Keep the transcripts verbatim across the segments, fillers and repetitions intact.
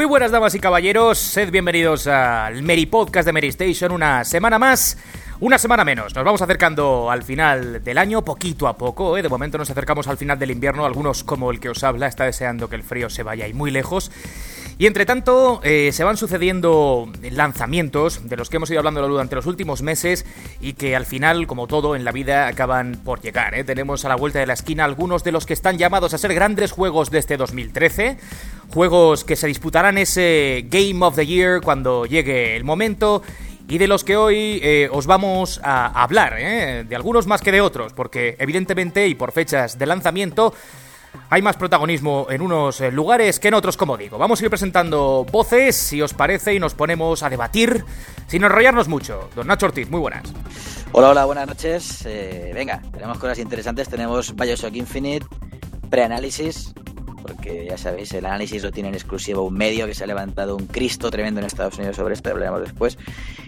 Muy buenas damas y caballeros, sed bienvenidos al Meri Podcast de Meri Station, una semana más, una semana menos. Nos vamos acercando al final del año, poquito a poco, ¿eh? De momento nos acercamos al final del invierno, algunos como el que os habla está deseando que el frío se vaya y muy lejos. Y entre tanto, eh, se van sucediendo lanzamientos de los que hemos ido hablando durante los últimos meses y que al final, como todo en la vida, acaban por llegar, ¿eh? Tenemos a la vuelta de la esquina algunos de los que están llamados a ser grandes juegos de este dos mil trece, juegos que se disputarán ese Game of the Year cuando llegue el momento, y de los que hoy eh, os vamos a hablar, ¿eh? De algunos más que de otros, porque evidentemente y por fechas de lanzamiento hay más protagonismo en unos lugares que en otros, como digo. Vamos a ir presentando voces, si os parece, y nos ponemos a debatir sin enrollarnos mucho. Don Nacho Ortiz, muy buenas. Hola, hola, buenas noches. Eh, venga, tenemos cosas interesantes. Tenemos BioShock Infinite, preanálisis, porque ya sabéis, el análisis lo tiene en exclusivo un medio que se ha levantado un Cristo tremendo en Estados Unidos sobre esto, hablaremos después.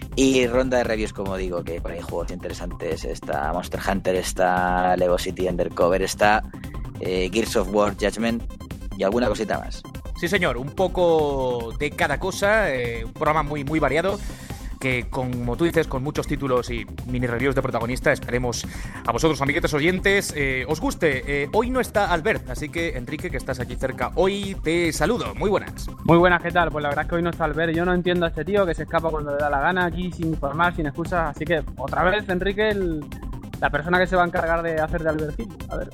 Y ronda de reviews, como digo, que por ahí juegos interesantes. Está Monster Hunter, está Lego City Undercover, está Eh, Gears of War Judgment y alguna cosita más. Sí, señor, un poco de cada cosa, eh, un programa muy, muy variado que, como tú dices, con muchos títulos y mini reviews de protagonista, esperemos a vosotros, amiguetes oyentes, eh, os guste. Eh, hoy no está Albert, así que, Enrique, que estás aquí cerca, hoy te saludo. Muy buenas. Muy buenas, ¿qué tal? Pues la verdad es que hoy no está Albert. Yo no entiendo a este tío que se escapa cuando le da la gana aquí, sin informar, sin excusas. Así que, otra vez, Enrique, el, la persona que se va a encargar de hacer de Albertín. A ver.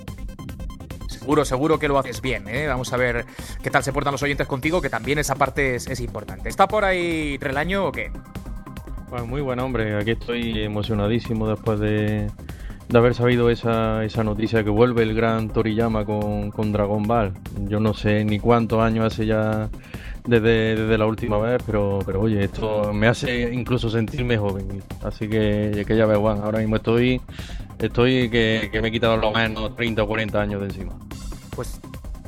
Seguro, seguro que lo haces bien, ¿eh? Vamos a ver qué tal se portan los oyentes contigo, que también esa parte es, es importante. ¿Está por ahí Relaño o qué? Pues muy buen hombre, aquí estoy emocionadísimo después de, de haber sabido esa, esa noticia que vuelve el gran Toriyama con, con Dragon Ball. Yo no sé ni cuántos años hace ya desde, desde la última vez, pero, pero oye, esto me hace incluso sentirme joven. Así que, que ya ves, Juan, ahora mismo estoy... Estoy que, que me he quitado lo menos treinta o cuarenta años de encima. Pues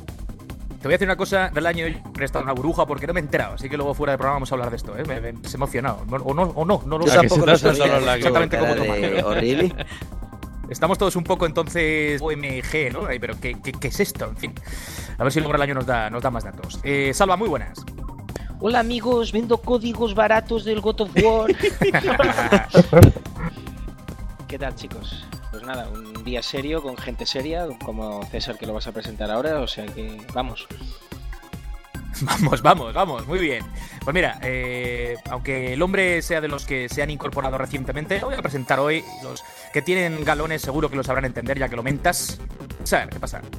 te voy a decir una cosa, del año he estado en una burbuja porque no me he enterado, así que luego fuera del programa vamos a hablar de esto, ¿eh? Me, me, me he emocionado. O no, o no, no lo Yo sé. tampoco lo sabía, exactamente como de... horrible. Estamos todos un poco entonces O M G, ¿no? Ay, pero ¿qué, qué, ¿qué es esto? En fin, a ver si luego el año nos da, nos da más datos. Eh, Salva, muy buenas. Hola amigos, vendo códigos baratos del God of War. ¿Qué tal, chicos? Pues nada, un día serio con gente seria, como César, que lo vas a presentar ahora, o sea que vamos. Vamos, vamos, vamos, muy bien. Pues mira, eh, aunque el hombre sea de los que se han incorporado recientemente, lo voy a presentar hoy. Los que tienen galones seguro que lo sabrán entender, ya que lo mentas. César, ¿qué pasa?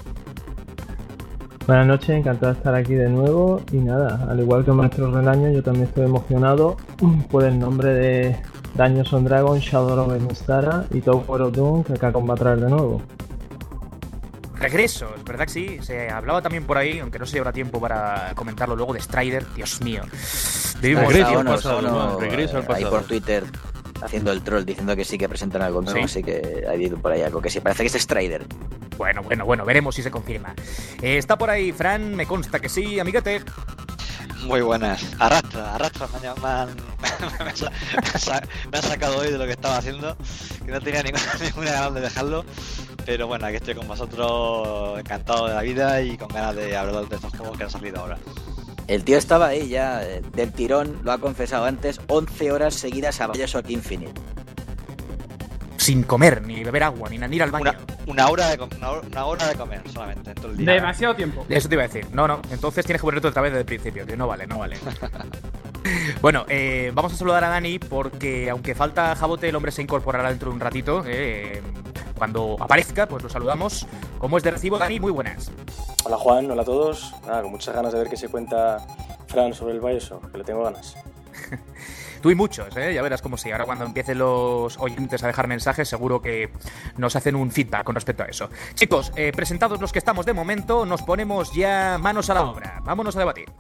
Buenas noches, encantado de estar aquí de nuevo. Y nada, al igual que Maestro Relaño, yo también estoy emocionado por el nombre de Dungeons and Dragons, Shadow of the Stara y Tower of Doom, que acá va a traer de nuevo. Regresos, ¿verdad que sí? Se hablaba también por ahí, aunque no se llevará tiempo para comentarlo luego, de Strider. Dios mío. Vivimos regreso al pasado, pasado, regreso al pasado. Ahí por Twitter haciendo el troll diciendo que sí que presentan algo nuevo, ¿sí? Así que hay por ahí algo que sí, parece que es Strider. Bueno, bueno, bueno, veremos si se confirma. Eh, está por ahí Fran, me consta que sí, amiguete. Muy buenas. Arrastra, arrastra, me han, me han, me han, me han sacado hoy de lo que estaba haciendo, que no tenía ninguna, ninguna ganas de dejarlo, pero bueno, aquí estoy con vosotros, encantado de la vida y con ganas de hablar de estos juegos que han salido ahora. El tío estaba ahí ya, del tirón, lo ha confesado antes, once horas seguidas a BioShock Infinite. Sin comer, ni beber agua, ni, ni ir al baño. Una, una, hora de, una, hora, una hora de comer solamente en todo el día. Demasiado tiempo. Eso te iba a decir. No, no, entonces tienes que ponerte otra vez desde el principio, que no vale, no vale. Bueno, eh, vamos a saludar a Dani porque aunque falta Jabote, el hombre se incorporará dentro de un ratito. Eh, cuando aparezca, pues lo saludamos. Como es de recibo, Dani, muy buenas. Hola Juan, hola a todos. Nada, con muchas ganas de ver qué se cuenta Fran sobre el BioShock, que le tengo ganas. Tú y muchos, ¿eh? Ya verás cómo sí. Ahora cuando empiecen los oyentes a dejar mensajes, seguro que nos hacen un feedback con respecto a eso. Chicos, eh, presentados los que estamos de momento, nos ponemos ya manos a la obra. Vámonos a debatir.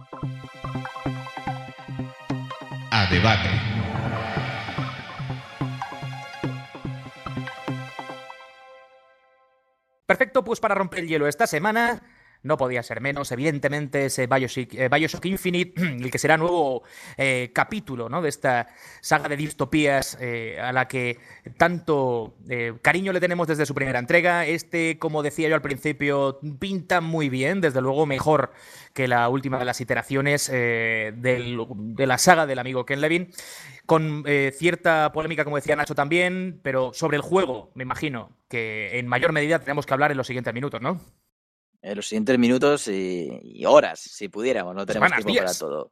A debate. Perfecto, pues para romper el hielo esta semana no podía ser menos. Evidentemente ese Bioshock, eh, Bioshock Infinite, el que será nuevo eh, capítulo, ¿no?, de esta saga de distopías eh, a la que tanto eh, cariño le tenemos desde su primera entrega. Este, como decía yo al principio, pinta muy bien, desde luego mejor que la última de las iteraciones eh, del, de la saga del amigo Ken Levine, con eh, cierta polémica, como decía Nacho también, pero sobre el juego, me imagino que en mayor medida tenemos que hablar en los siguientes minutos, ¿no? En los siguientes minutos y, y horas, si pudiéramos, no tenemos Semanas, tiempo para días. todo.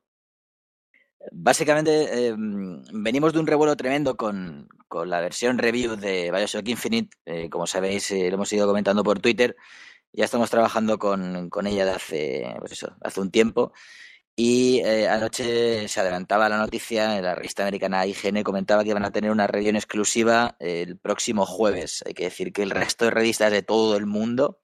Básicamente, eh, venimos de un revuelo tremendo con, con la versión review de Bioshock Infinite. Eh, como sabéis, eh, lo hemos ido comentando por Twitter. Ya estamos trabajando con, con ella de hace, pues eso, hace un tiempo. Y eh, anoche se adelantaba la noticia, en la revista americana I G N comentaba que iban a tener una review en exclusiva el próximo jueves. Hay que decir que el resto de revistas de todo el mundo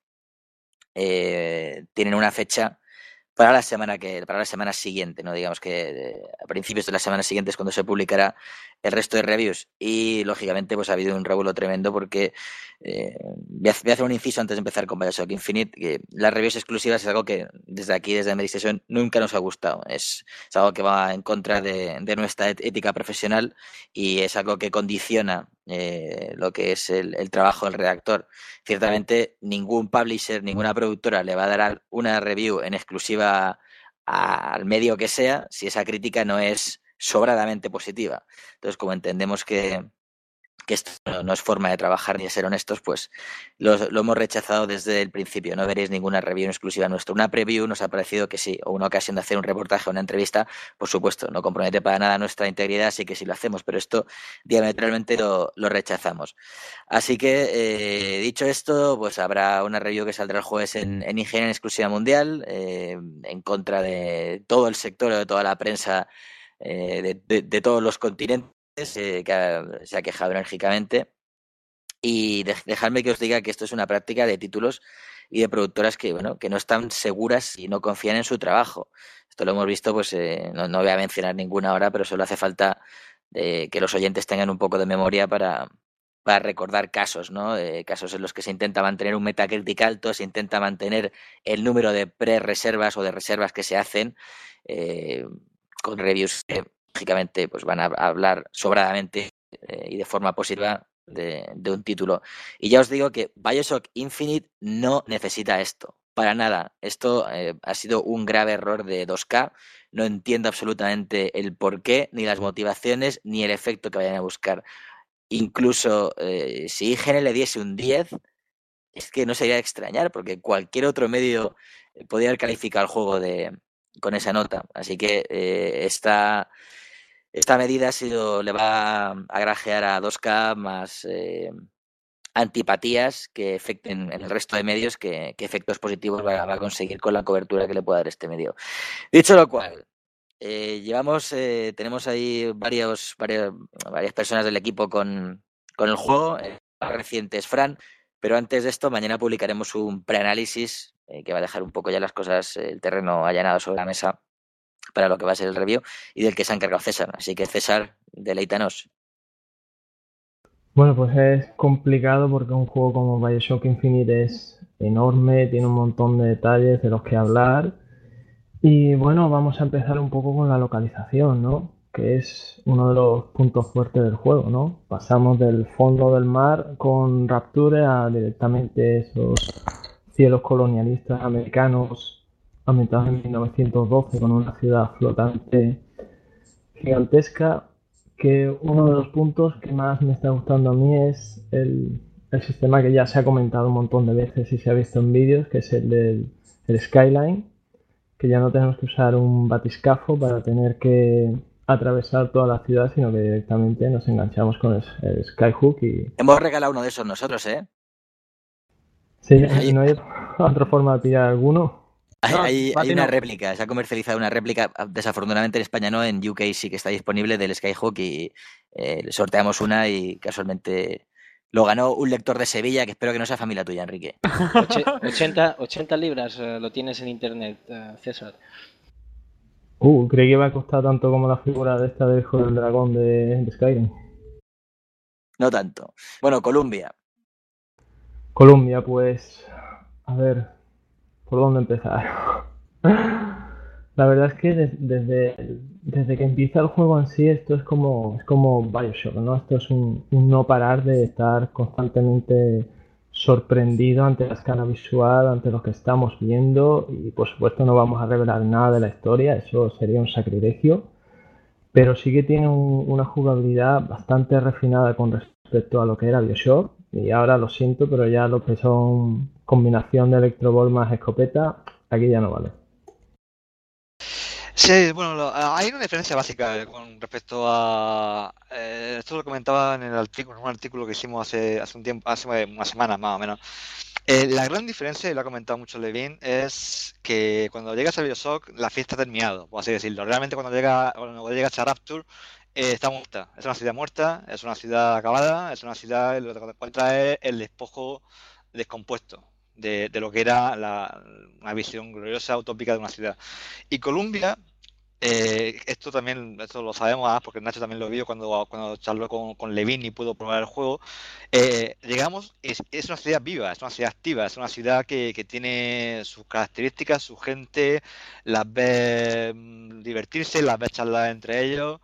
eh, tienen una fecha para la semana que para la semana siguiente, no digamos que eh, a principios de la semana siguiente es cuando se publicará el resto de reviews. Y lógicamente pues ha habido un revuelo tremendo porque eh, voy, a, voy a hacer un inciso antes de empezar con Bioshock Infinite, que las reviews exclusivas es algo que desde aquí, desde MediStation, nunca nos ha gustado. Es, es algo que va en contra de, de nuestra ética profesional y es algo que condiciona eh, lo que es el, el trabajo del redactor. Ciertamente ningún publisher, ninguna productora le va a dar una review en exclusiva a, al medio que sea si esa crítica no es sobradamente positiva. Entonces, como entendemos que, que esto no, no es forma de trabajar ni de ser honestos, pues lo, lo hemos rechazado desde el principio. No veréis ninguna review exclusiva nuestra. Una preview nos ha parecido que sí, o una ocasión de hacer un reportaje o una entrevista, por supuesto, no compromete para nada nuestra integridad, así que sí lo hacemos, pero esto diametralmente lo, lo rechazamos. Así que, eh, dicho esto, pues habrá una review que saldrá el jueves en, en I G N en exclusiva mundial, eh, en contra de todo el sector, de toda la prensa, eh, de, de, de todos los continentes, eh, que ha, se ha quejado enérgicamente. Y de, dejadme que os diga que esto es una práctica de títulos y de productoras que, bueno, que no están seguras y no confían en su trabajo. Esto lo hemos visto, pues eh, no, no voy a mencionar ninguna ahora, pero solo hace falta eh, que los oyentes tengan un poco de memoria para, para recordar casos, ¿no? Eh, casos en los que se intenta mantener un Metacritic alto, se intenta mantener el número de pre-reservas o de reservas que se hacen, eh, con reviews que lógicamente pues van a hablar sobradamente eh, y de forma positiva de, de un título. Y ya os digo que Bioshock Infinite no necesita esto, para nada. Esto eh, ha sido un grave error de dos K. No entiendo absolutamente el porqué, ni las motivaciones, ni el efecto que vayan a buscar. Incluso eh, si I G N le diese un diez, es que no sería de extrañar, porque cualquier otro medio podría haber calificado el juego de, con esa nota. Así que eh, esta, esta medida ha sido, le va a grajear a dos K más eh, antipatías que afecten en el resto de medios que, que efectos positivos va, va a conseguir con la cobertura que le pueda dar este medio. Dicho lo cual, eh, llevamos, eh, tenemos ahí varios, varios, varias personas del equipo con, con el juego. El más reciente es Fran, pero antes de esto, mañana publicaremos un preanálisis eh, que va a dejar un poco ya las cosas, el terreno allanado sobre la mesa para lo que va a ser el review y del que se ha encargado César. Así que, César, deleítanos. Bueno, pues es complicado porque un juego como Bioshock Infinite es enorme, tiene un montón de detalles de los que hablar. Y bueno, vamos a empezar un poco con la localización, ¿no? Que es uno de los puntos fuertes del juego, ¿no? Pasamos del fondo del mar con Rapture a directamente esos cielos colonialistas americanos ambientados en mil novecientos doce con una ciudad flotante gigantesca. Que uno de los puntos que más me está gustando a mí es el, el sistema que ya se ha comentado un montón de veces y se ha visto en vídeos, que es el del el Skyline, que ya no tenemos que usar un batiscafo para tener que atravesar toda la ciudad, sino que directamente nos enganchamos con el, el Skyhook y... Hemos regalado uno de esos nosotros, ¿eh? Sí, ¿y no hay otra forma de pillar alguno? Hay, No, hay, Bati hay una no. réplica, se ha comercializado una réplica, desafortunadamente en España no, en U K sí que está disponible, del Skyhook, y eh, sorteamos una y casualmente lo ganó un lector de Sevilla, que espero que no sea familia tuya, Enrique. ochenta, ochenta libras eh, lo tienes en internet, eh, César. Uh, creí que iba a costar tanto como la figura de esta del Hijo del Dragón de, de Skyrim. No tanto. Bueno, Columbia. Colombia, pues... A ver... ¿por dónde empezar? La verdad es que des- desde, desde que empieza el juego en sí, esto es como, es como BioShock, ¿no? Esto es un, un no parar de estar constantemente sorprendido ante la escala visual, ante lo que estamos viendo y por supuesto no vamos a revelar nada de la historia, eso sería un sacrilegio, pero sí que tiene un- una jugabilidad bastante refinada con respecto a lo que era BioShock y ahora lo siento, pero ya lo que son combinación de Electro Ball más escopeta, aquí ya no vale. Sí, bueno, lo- hay una diferencia básica con respecto a... eh, esto lo comentaba en el artículo, en un artículo que hicimos hace, hace un tiempo, hace una semana más o menos. Eh, la gran diferencia, y lo ha comentado mucho Levin, es que cuando llegas a BioShock, la fiesta ha terminado, por así decirlo. Realmente cuando llega, cuando llegas a Rapture, eh, está muerta. Es una ciudad muerta, es una ciudad acabada, es una ciudad en lo que te encuentras es el despojo descompuesto de, de lo que era la, una visión gloriosa, utópica de una ciudad. Y Columbia, eh, esto también, esto lo sabemos, ah, porque Nacho también lo vio cuando, cuando charló con, con Levin y pudo probar el juego. Eh, digamos, es, es una ciudad viva, es una ciudad activa, es una ciudad que, que tiene sus características, su gente, las ves mm, divertirse, las ves charlar entre ellos.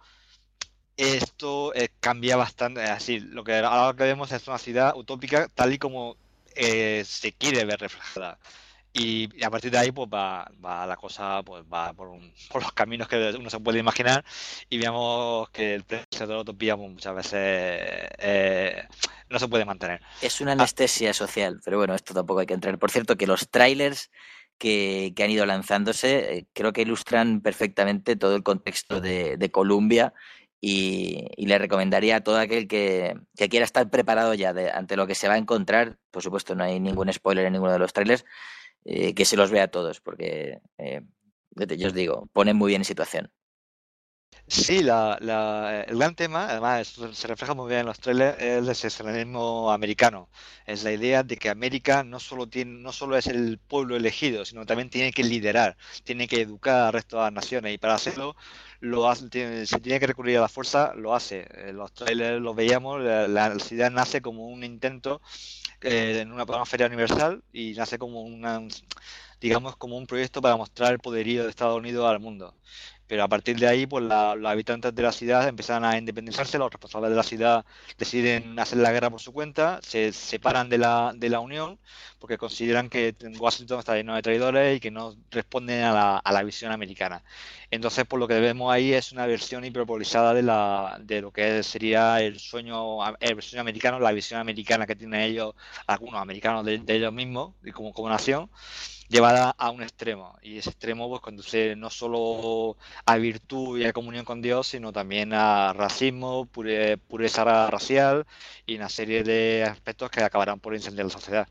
Esto eh, cambia bastante, eh, así, lo que ahora lo que vemos es una ciudad utópica tal y como eh, se quiere ver reflejada. Y, y a partir de ahí pues va, va la cosa pues va por, un- por los caminos que uno se puede imaginar y veamos que el precio de la utopía pues, muchas veces eh, no se puede mantener. Es una Ah, anestesia social, pero bueno, esto tampoco hay que entrar. Por cierto, que los trailers que, que han ido lanzándose eh, creo que ilustran perfectamente todo el contexto de, de Columbia y, y le recomendaría a todo aquel que, que quiera estar preparado ya de- ante lo que se va a encontrar, por supuesto no hay ningún spoiler en ninguno de los trailers, eh, que se los vea todos, porque eh, yo te- yo os digo, ponen muy bien en situación. Sí, la, la- el gran tema, además esto se refleja muy bien en los trailers, es el secessionismo americano. Es la idea de que América no solo tiene, no solo es el pueblo elegido, sino también tiene que liderar, tiene que educar al resto de las naciones y para hacerlo lo hace, tiene- si tiene que recurrir a la fuerza, lo hace. En los trailers lo veíamos, la, la ciudad nace como un intento eh, en una, para una feria universal y nace como una, digamos, como un proyecto para mostrar el poderío de Estados Unidos al mundo. Pero a partir de ahí, pues la- los habitantes de la ciudad empiezan a independizarse, los responsables de la ciudad deciden hacer la guerra por su cuenta, se separan de la, de la Unión porque consideran que Washington está lleno de traidores y que no responden a la, a la visión americana. Entonces, pues lo que vemos ahí es una versión hiperbolizada de, la, de lo que sería el sueño, el sueño americano, la visión americana que tienen ellos, algunos americanos de, de ellos mismos y como, como nación llevada a un extremo. Y ese extremo pues conduce no solo a virtud y a comunión con Dios, sino también a racismo, pure- pureza racial y una serie de aspectos que acabarán por incendiar la sociedad.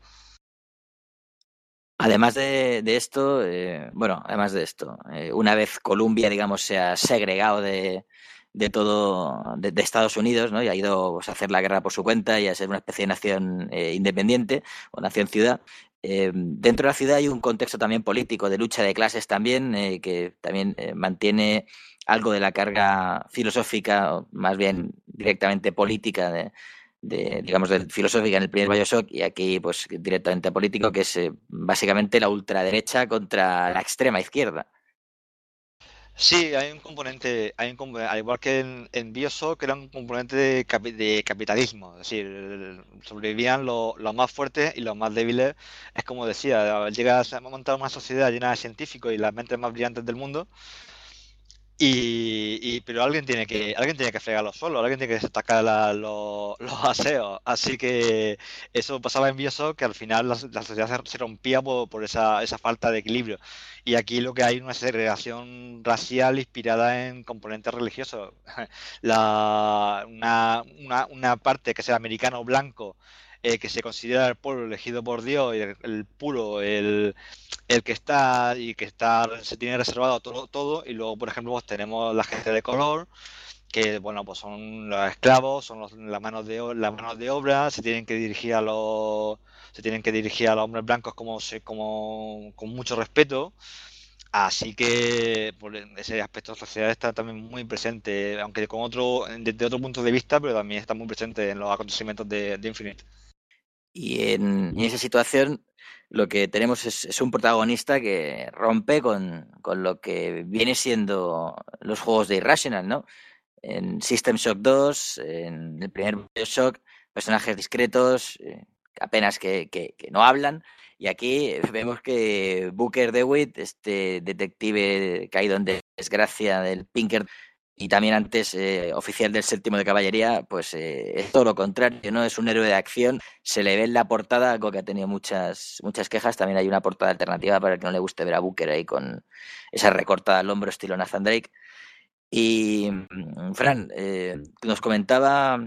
Además de, de esto, eh, bueno, además de esto, eh, una vez Colombia, digamos, se ha segregado de, de todo, de, de Estados Unidos, ¿no? Y ha ido pues, a hacer la guerra por su cuenta y a ser una especie de nación eh, independiente o nación-ciudad. Eh, dentro de la ciudad hay un contexto también político, de lucha de clases también, eh, que también eh, mantiene algo de la carga filosófica, o más bien directamente política de, de, digamos, de filosófica en el primer BioShock y aquí pues directamente político, que es eh, básicamente la ultraderecha contra la extrema izquierda. Sí, hay un componente, hay un componente, al igual que en, en BioShock, era un componente de, capi- de capitalismo, es decir, el- sobrevivían lo- los más fuertes y los más débiles. Es como decía, llegas a montar una sociedad llena de científicos y las mentes más brillantes del mundo. Y, y- pero alguien tiene que alguien tiene que fregar los suelos, alguien tiene que destacar la- los, los aseos. Así que eso pasaba en BioShock, que al final la, la sociedad se, se rompía por, por esa, esa falta de equilibrio. Y aquí lo que hay es una segregación racial inspirada en componentes religiosos. La, una, una, una parte que sea americano blanco, eh, que se considera el pueblo elegido por Dios, y el, el puro, el el que está y que está se tiene reservado todo, todo y luego por ejemplo pues tenemos la gente de color que bueno pues son los esclavos, son los, las manos de o- las manos de obra, se tienen que dirigir a los se tienen que dirigir a los hombres blancos como se como con mucho respeto. Así que por ese aspecto de sociedad está también muy presente, aunque con otro desde otro punto de vista, pero también está muy presente en los acontecimientos de, de Infinite. Y en, y en esa situación lo que tenemos es, es un protagonista que rompe con, con lo que viene siendo los juegos de Irrational, ¿no? En System Shock dos, en el primer BioShock, personajes discretos, eh, apenas que, que, que no hablan. Y aquí vemos que Booker DeWitt, este detective caído en desgracia del Pinker, y también antes eh, oficial del séptimo de caballería, pues eh, es todo lo contrario, ¿no? Es un héroe de acción. Se le ve en la portada, algo que ha tenido muchas, muchas quejas. También hay una portada alternativa para el que no le guste ver a Booker ahí con esa recortada al hombro estilo Nathan Drake. Y Fran, eh, nos comentaba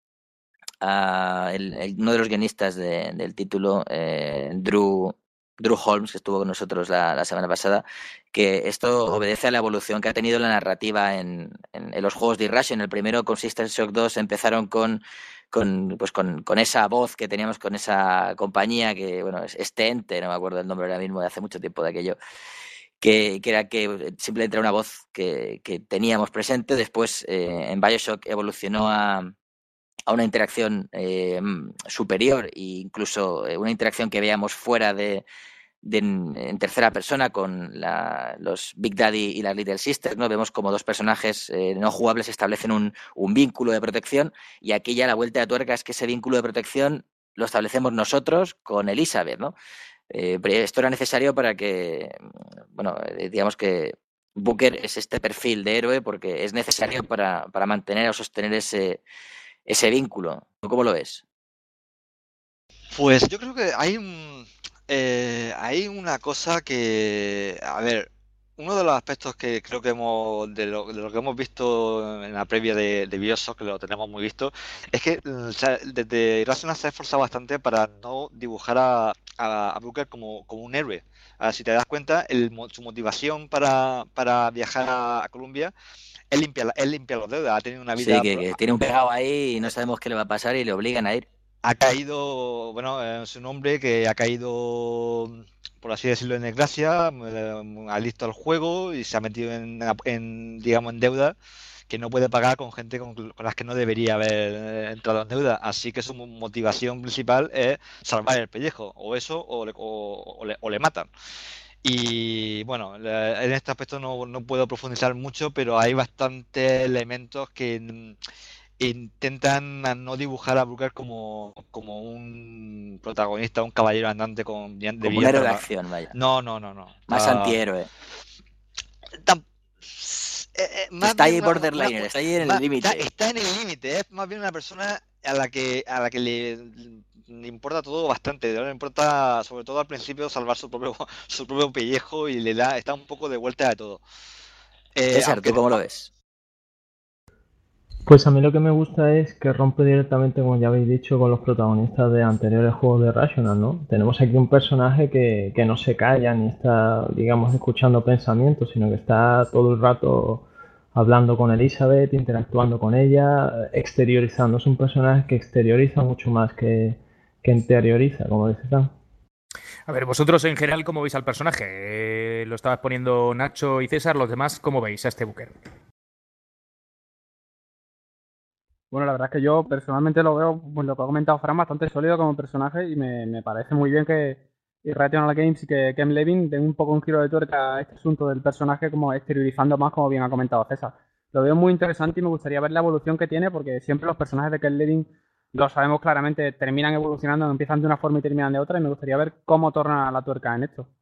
uh, el, el, uno de los guionistas de, del título, eh, Drew, Drew Holmes, que estuvo con nosotros la, la semana pasada, que esto obedece a la evolución que ha tenido la narrativa en, en, en los juegos de Irrational. El primero con System Shock dos empezaron con con pues con, con esa voz que teníamos con esa compañía que, bueno, es este ente, no me acuerdo el nombre ahora mismo, de hace mucho tiempo de aquello, que, que era que simplemente era una voz que, que teníamos presente. Después eh, en BioShock evolucionó a, a una interacción eh, superior e incluso una interacción que veíamos fuera de, de en, en tercera persona con la, los Big Daddy y las Little Sisters, ¿no? Vemos como dos personajes eh, no jugables establecen un, un vínculo de protección, y aquí ya la vuelta de tuerca es que ese vínculo de protección lo establecemos nosotros con Elizabeth, ¿no? Eh, esto era necesario para que, bueno, digamos que Booker es este perfil de héroe porque es necesario para, para mantener o sostener ese, ese vínculo. ¿Tú cómo lo ves? Pues yo creo que hay un, eh, hay una cosa que, a ver, uno de los aspectos que creo que hemos, de lo, de lo que hemos visto en la previa de, de BioShock, que lo tenemos muy visto, es que o sea, desde Irrational se ha esforzado bastante para no dibujar a, a, a Booker como, como un héroe. Ahora, si te das cuenta, el, su motivación para, para viajar a, a Colombia, él limpia, él limpia los dedos, ha tenido una vida... Sí, que, que tiene un pegado ahí y no sabemos qué le va a pasar y le obligan a ir. Ha caído, bueno, es un hombre que ha caído, por así decirlo, en desgracia, adicto al juego y se ha metido en, en digamos, en deuda que no puede pagar con gente con, con las que no debería haber entrado en deuda. Así que su motivación principal es salvar el pellejo, o eso, o le, o, o le, o le matan. Y bueno, en este aspecto no, no puedo profundizar mucho, pero hay bastantes elementos que intentan no dibujar a Booker como, como un protagonista, un caballero andante con de como un héroe de acción, vaya. No, no, no, no. Más uh, antihéroe. Tan, eh, eh, más está ahí borderline, está ahí en el límite. Está, está en el límite, es más bien una persona a la que a la que le, le importa todo bastante. Le importa, sobre todo al principio, salvar su propio su propio pellejo y le da está un poco de vuelta de todo. Eh, César, ¿tú cómo lo ves? Pues a mí lo que me gusta es que rompe directamente, como ya habéis dicho, con los protagonistas de anteriores juegos de Rational, ¿no? Tenemos aquí un personaje que, que no se calla ni está, digamos, escuchando pensamientos, sino que está todo el rato hablando con Elizabeth, interactuando con ella, exteriorizando. Es un personaje que exterioriza mucho más que, que interioriza, como dice Fran. A ver, vosotros en general, ¿cómo veis al personaje? Eh, lo estabas poniendo Nacho y César, los demás, ¿cómo veis a este Booker? Bueno, la verdad es que yo personalmente lo veo, pues lo que ha comentado Fran, bastante sólido como personaje y me, me parece muy bien que Irrational Games y que Ken Levine den un poco un giro de tuerca a este asunto del personaje, como exteriorizando más, como bien ha comentado César. Lo veo muy interesante y me gustaría ver la evolución que tiene, porque siempre los personajes de Ken Levine, lo sabemos claramente, terminan evolucionando, empiezan de una forma y terminan de otra, y me gustaría ver cómo torna la tuerca en esto.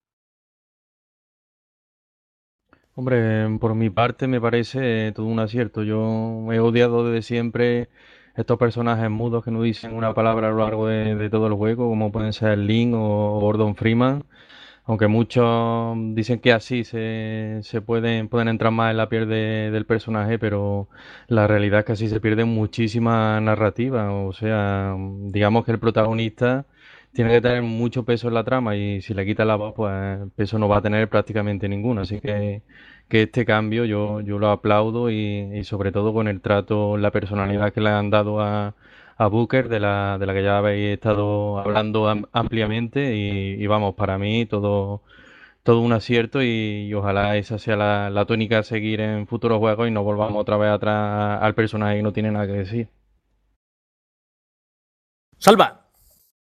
Hombre, por mi parte me parece todo un acierto. Yo he odiado desde siempre estos personajes mudos que no dicen una palabra a lo largo de, de todo el juego, como pueden ser Link o Gordon Freeman, aunque muchos dicen que así se, se pueden, pueden entrar más en la piel de, del personaje, pero la realidad es que así se pierde muchísima narrativa. O sea, digamos que el protagonista tiene que tener mucho peso en la trama y si le quita la voz, pues peso no va a tener prácticamente ninguno. Así que, que este cambio yo, yo lo aplaudo y, y sobre todo con el trato, la personalidad que le han dado a, a Booker, de la, de la que ya habéis estado hablando am, ampliamente y, y vamos, para mí todo, todo un acierto y, y ojalá esa sea la, la tónica a seguir en futuros juegos y no volvamos otra vez atrás al personaje que no tiene nada que decir. Salva.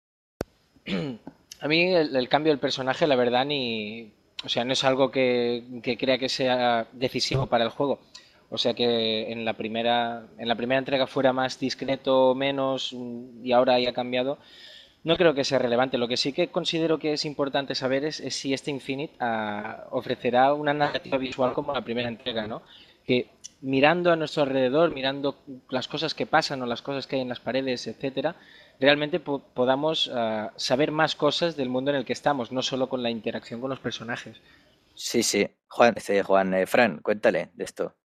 A mí el, el cambio del personaje, la verdad, ni... O sea, no es algo que, que crea que sea decisivo para el juego. O sea que en la primera, en la primera entrega fuera más discreto, menos, mm, y ahora haya cambiado. No creo que sea relevante. Lo que sí que considero que es importante saber es, es si este Infinite ah, ofrecerá una narrativa visual como la primera entrega, ¿no? Que mirando a nuestro alrededor, mirando las cosas que pasan o las cosas que hay en las paredes, etcétera, realmente po- podamos ah, saber más cosas del mundo en el que estamos, no solo con la interacción con los personajes. Sí, sí. Juan, este, Juan, eh, Fran, cuéntale de esto.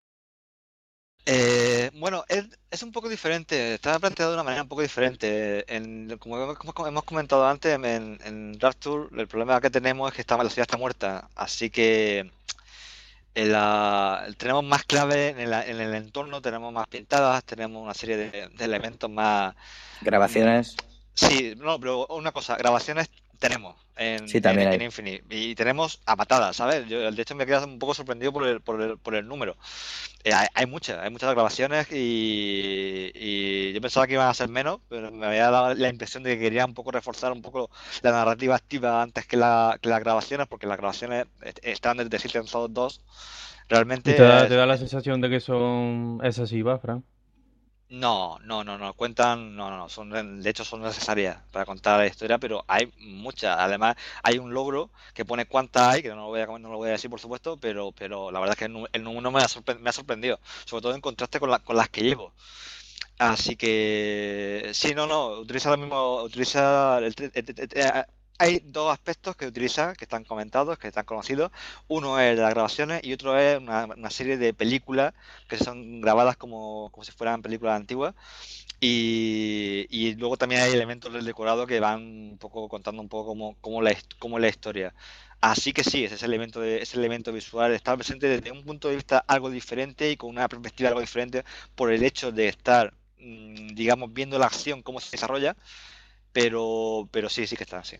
Eh, bueno, es, es un poco diferente, está planteado de una manera un poco diferente. En, como hemos, como hemos comentado antes, en, en Rapture el problema que tenemos es que está, la ciudad está muerta, así que en la- tenemos más clave en, la- en el entorno, tenemos más pintadas, tenemos una serie de, de elementos más... mm, Grabaciones. sí, no, pero una cosa, grabaciones tenemos Sí, en, en, también en hay. Infinite y tenemos a patadas, ¿sabes? Yo, de hecho, me he quedado un poco sorprendido por el, por el, por el número. Eh, hay, hay muchas, hay muchas grabaciones y, y yo pensaba que iban a ser menos, pero me había dado la impresión de que quería un poco reforzar un poco la narrativa activa antes que, la, que las grabaciones, porque las grabaciones est- están desde Silent Soul dos. ¿Y te Realmente da, te es- da la es- sensación de que son excesivas, Fran? no, no, no, no, cuentan, no, no, no, son, de hecho son necesarias para contar la historia, pero hay muchas. Además, hay un logro que pone cuántas hay, que no lo voy a, no lo voy a decir por supuesto, pero, pero la verdad es que el, nu- el número me ha, sorpre- me ha sorprendido, sobre todo en contraste con, la- con las que llevo. Así que sí, no, no, utiliza lo mismo, utiliza el tre- et- et- et- eh, hay dos aspectos que utiliza, que están comentados, que están conocidos. Uno es las grabaciones y otro es una, una serie de películas que son grabadas como, como si fueran películas antiguas. Y, y luego también hay elementos del decorado que van un poco contando un poco cómo, cómo la, his- cómo es la historia. Así que sí, ese elemento de, ese elemento visual está presente desde un punto de vista algo diferente y con una perspectiva algo diferente por el hecho de estar, mm, digamos, viendo la acción, cómo se desarrolla, pero, pero sí, sí que está, sí.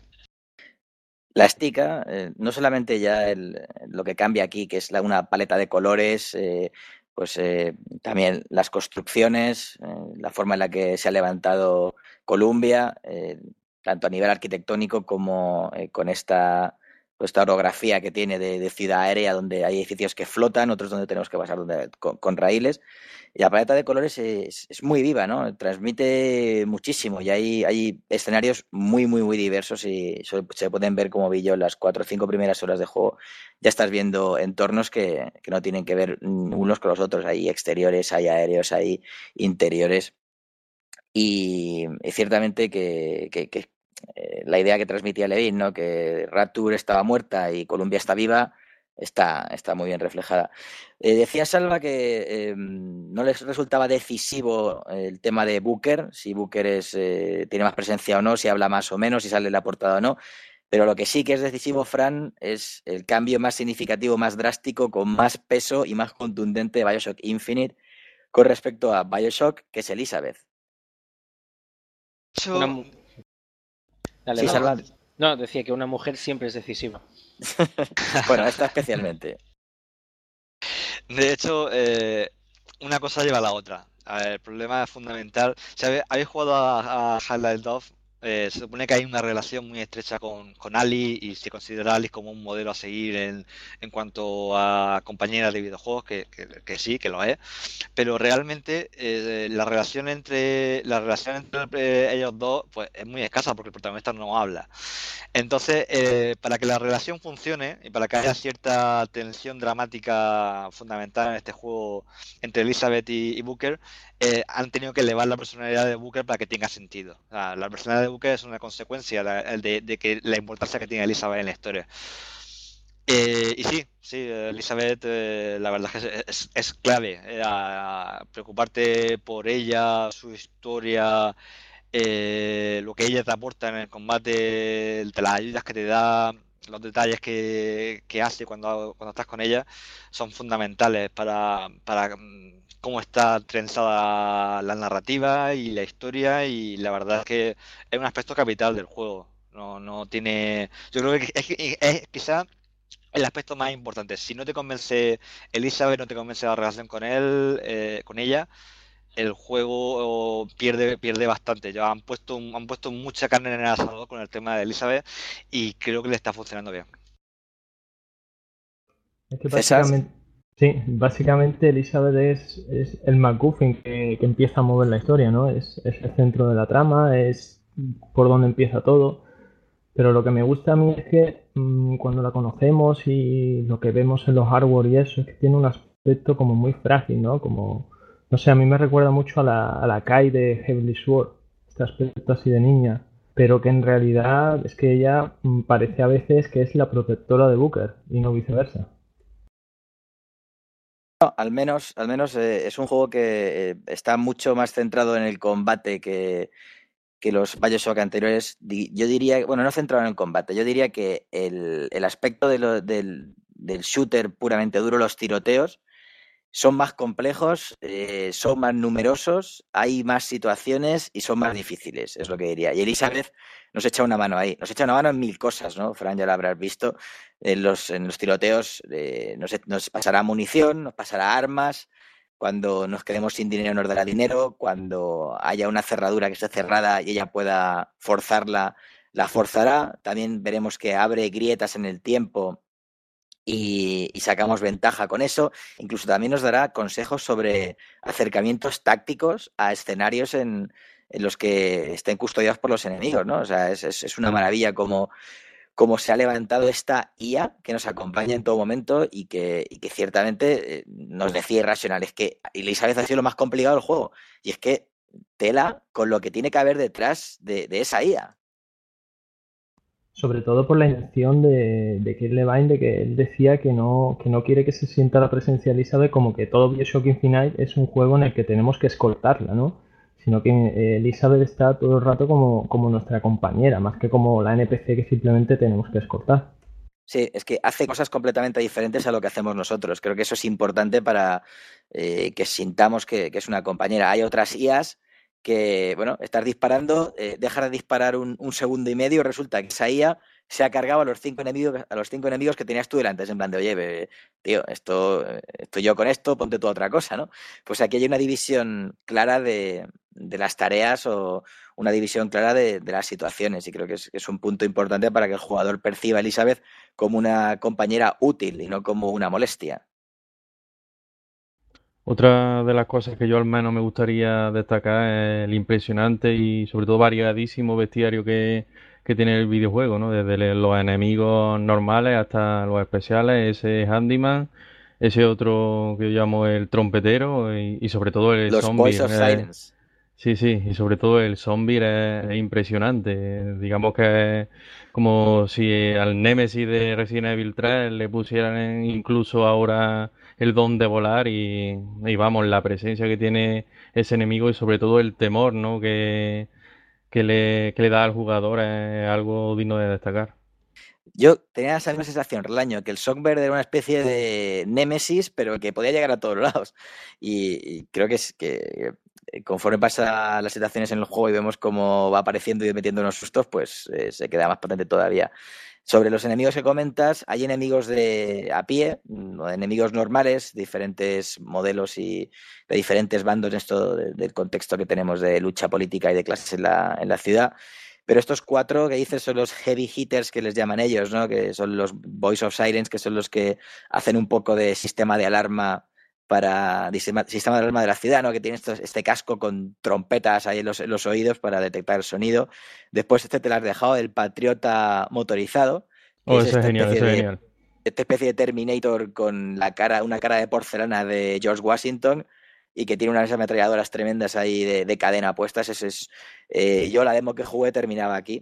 La estica, eh, no solamente ya el- lo que cambia aquí, que es la- una paleta de colores, eh, pues eh, también las construcciones, eh, la forma en la que se ha levantado Columbia, eh, tanto a nivel arquitectónico como eh, con esta, pues, esta orografía que tiene de, de ciudad aérea, donde hay edificios que flotan, otros donde tenemos que pasar donde- con, con raíles. Y la paleta de colores es, es muy viva, ¿no? Transmite muchísimo y hay, hay escenarios muy, muy, muy diversos y so- se pueden ver, como vi yo, en las cuatro o cinco primeras horas de juego. Ya estás viendo entornos que, que no tienen que ver mm, unos con los otros. Hay exteriores, hay aéreos, hay interiores. Y, y ciertamente que, que- que, eh, la idea que transmitía Levin, ¿no? Que Rapture estaba muerta y Columbia está viva, está, está muy bien reflejada. Eh, decía Salva que eh, no les resultaba decisivo el tema de Booker, si Booker es, eh, tiene más presencia o no, si habla más o menos, si sale en la portada o no. Pero lo que sí que es decisivo, Fran, es el cambio más significativo, más drástico, con más peso y más contundente de Bioshock Infinite con respecto a Bioshock, que es Elizabeth. De Una, hecho, mu- Dale, Sí, dale. Salva. No, decía que una mujer siempre es decisiva. Bueno, esta especialmente. de hecho, eh, una cosa lleva a la otra. A ver, el problema es fundamental. Si habe- habéis jugado a, a Half-Life dos, eh, se supone que hay una relación muy estrecha con, con Ali y se considera a Ali como un modelo a seguir en, en cuanto a compañeras de videojuegos, que, que- que sí, que lo es. Pero realmente eh, la relación entre la relación entre eh, ellos dos pues es muy escasa porque el protagonista no habla. Entonces, eh, para que la relación funcione y para que haya cierta tensión dramática fundamental en este juego entre Elizabeth y, y Booker, eh, han tenido que elevar la personalidad de Booker para que tenga sentido. O sea, la personalidad de Booker es una consecuencia de, de- de que la importancia que tiene Elizabeth en la historia. Eh, y sí, sí, Elizabeth, eh, la verdad es que es, es- es clave. eh, a- preocuparte por ella, su historia, eh, lo que ella te aporta en el combate, de las ayudas que te da, los detalles que, que hace cuando, cuando estás con ella, son fundamentales para, para mm, cómo está trenzada la narrativa y la historia, y la verdad es que es un aspecto capital del juego. No, no tiene. Yo creo que es, es, es quizá el aspecto más importante. Si no te convence Elizabeth, no te convence la relación con él, eh, con ella, el juego pierde pierde bastante. Ya han puesto han puesto mucha carne en el asador con el tema de Elizabeth y creo que le está funcionando bien. Es que César. básicamente, sí, básicamente Elizabeth es, es el MacGuffin que, que empieza a mover la historia, ¿no? Es, es el centro de la trama, es por donde empieza todo. Pero lo que me gusta a mí es que mmm, cuando la conocemos y lo que vemos en los hardware y eso, es que tiene un aspecto como muy frágil, ¿no? Como, no sé, a mí me recuerda mucho a la, a la Kai de Heavenly Sword, este aspecto así de niña, pero que en realidad es que ella mmm, parece a veces que es la protectora de Booker y no viceversa. No, al menos, al menos eh, es un juego que eh, está mucho más centrado en el combate que, que los BioShock anteriores. Di- Yo diría, bueno, no centrado en el combate, yo diría que el, el aspecto de lo- del, del shooter puramente duro, los tiroteos, son más complejos, eh, son más numerosos, hay más situaciones y son más difíciles, es lo que diría. Y Elizabeth nos echa una mano ahí, nos echa una mano en mil cosas, ¿no? Fran, ya lo habrás visto. En los, en los tiroteos eh, nos, nos pasará munición, nos pasará armas. Cuando nos quedemos sin dinero nos dará dinero. Cuando haya una cerradura que esté cerrada y ella pueda forzarla, la forzará. También veremos que abre grietas en el tiempo y, y sacamos ventaja con eso. Incluso también nos dará consejos sobre acercamientos tácticos a escenarios en, en los que estén custodiados por los enemigos, ¿no? O sea, es, es, es una maravilla como, como se ha levantado esta I A que nos acompaña en todo momento y que, y que ciertamente eh, nos decía irracional. Es que Elizabeth ha sido lo más complicado del juego. Y es que tela con lo que tiene que haber detrás de, de esa I A. Sobre todo por la intención de, de Kurt Levine, de que él decía que no, que no quiere que se sienta la presencia de Elizabeth como que todo BioShock Infinite es un juego en el que tenemos que escoltarla, ¿no? Sino que eh, Elizabeth está todo el rato como, como nuestra compañera, más que como la N P C que simplemente tenemos que escoltar. Sí, es que hace cosas completamente diferentes a lo que hacemos nosotros. Creo que eso es importante para eh, que sintamos que, que es una compañera. Hay otras I As que, bueno, estás disparando, eh, dejar de disparar un, un segundo y medio, resulta que esa I A se ha cargado a los cinco enemigos, a los cinco enemigos que tenías tú delante. Es en plan de, oye, bebé, tío, esto, eh, estoy yo con esto, ponte tú a otra cosa, ¿no? Pues aquí hay una división clara de, de las tareas o una división clara de, de las situaciones y creo que es, es un punto importante para que el jugador perciba a Elizabeth como una compañera útil y no como una molestia. Otra de las cosas que yo al menos me gustaría destacar es el impresionante y sobre todo variadísimo bestiario que, que tiene el videojuego, ¿no? Desde le- los enemigos normales hasta los especiales, ese handyman, ese otro que yo llamo el trompetero y, y sobre todo el Los zombie. Boys of eh, Silence. Sí, sí, y sobre todo el zombie es, es impresionante. Digamos que es como si al Nemesis de Resident Evil tres le pusieran incluso ahora el don de volar y, y vamos, la presencia que tiene ese enemigo y sobre todo el temor, ¿no? que, que le, que le da al jugador es algo digno de destacar. Yo tenía esa misma sensación, Relaño, que el Songbird era una especie de némesis, pero que podía llegar a todos lados. Y, y creo que es que eh, conforme pasa las situaciones en el juego y vemos cómo va apareciendo y metiendo unos sustos, pues eh, se queda más potente todavía. Sobre los enemigos que comentas, hay enemigos de a pie, mm, o enemigos normales, diferentes modelos y de diferentes bandos en esto de- del contexto que tenemos de lucha política y de clases en la, en la ciudad. Pero estos cuatro que dices son los heavy hitters que les llaman ellos, ¿no? Que son los Voice of Sirens, que son los que hacen un poco de sistema de alarma para sistema, sistema de alarma de la ciudad, ¿no? Que tiene estos, este casco con trompetas ahí en los, en los oídos para detectar el sonido. Después este te lo has dejado, el Patriota motorizado, que Oh, es eso es esta genial, especie eso es de genial. esta especie de Terminator con la cara, una cara de porcelana de George Washington y que tiene unas ametralladoras tremendas ahí de, de cadena puestas. Ese es, eh, yo la demo que jugué terminaba aquí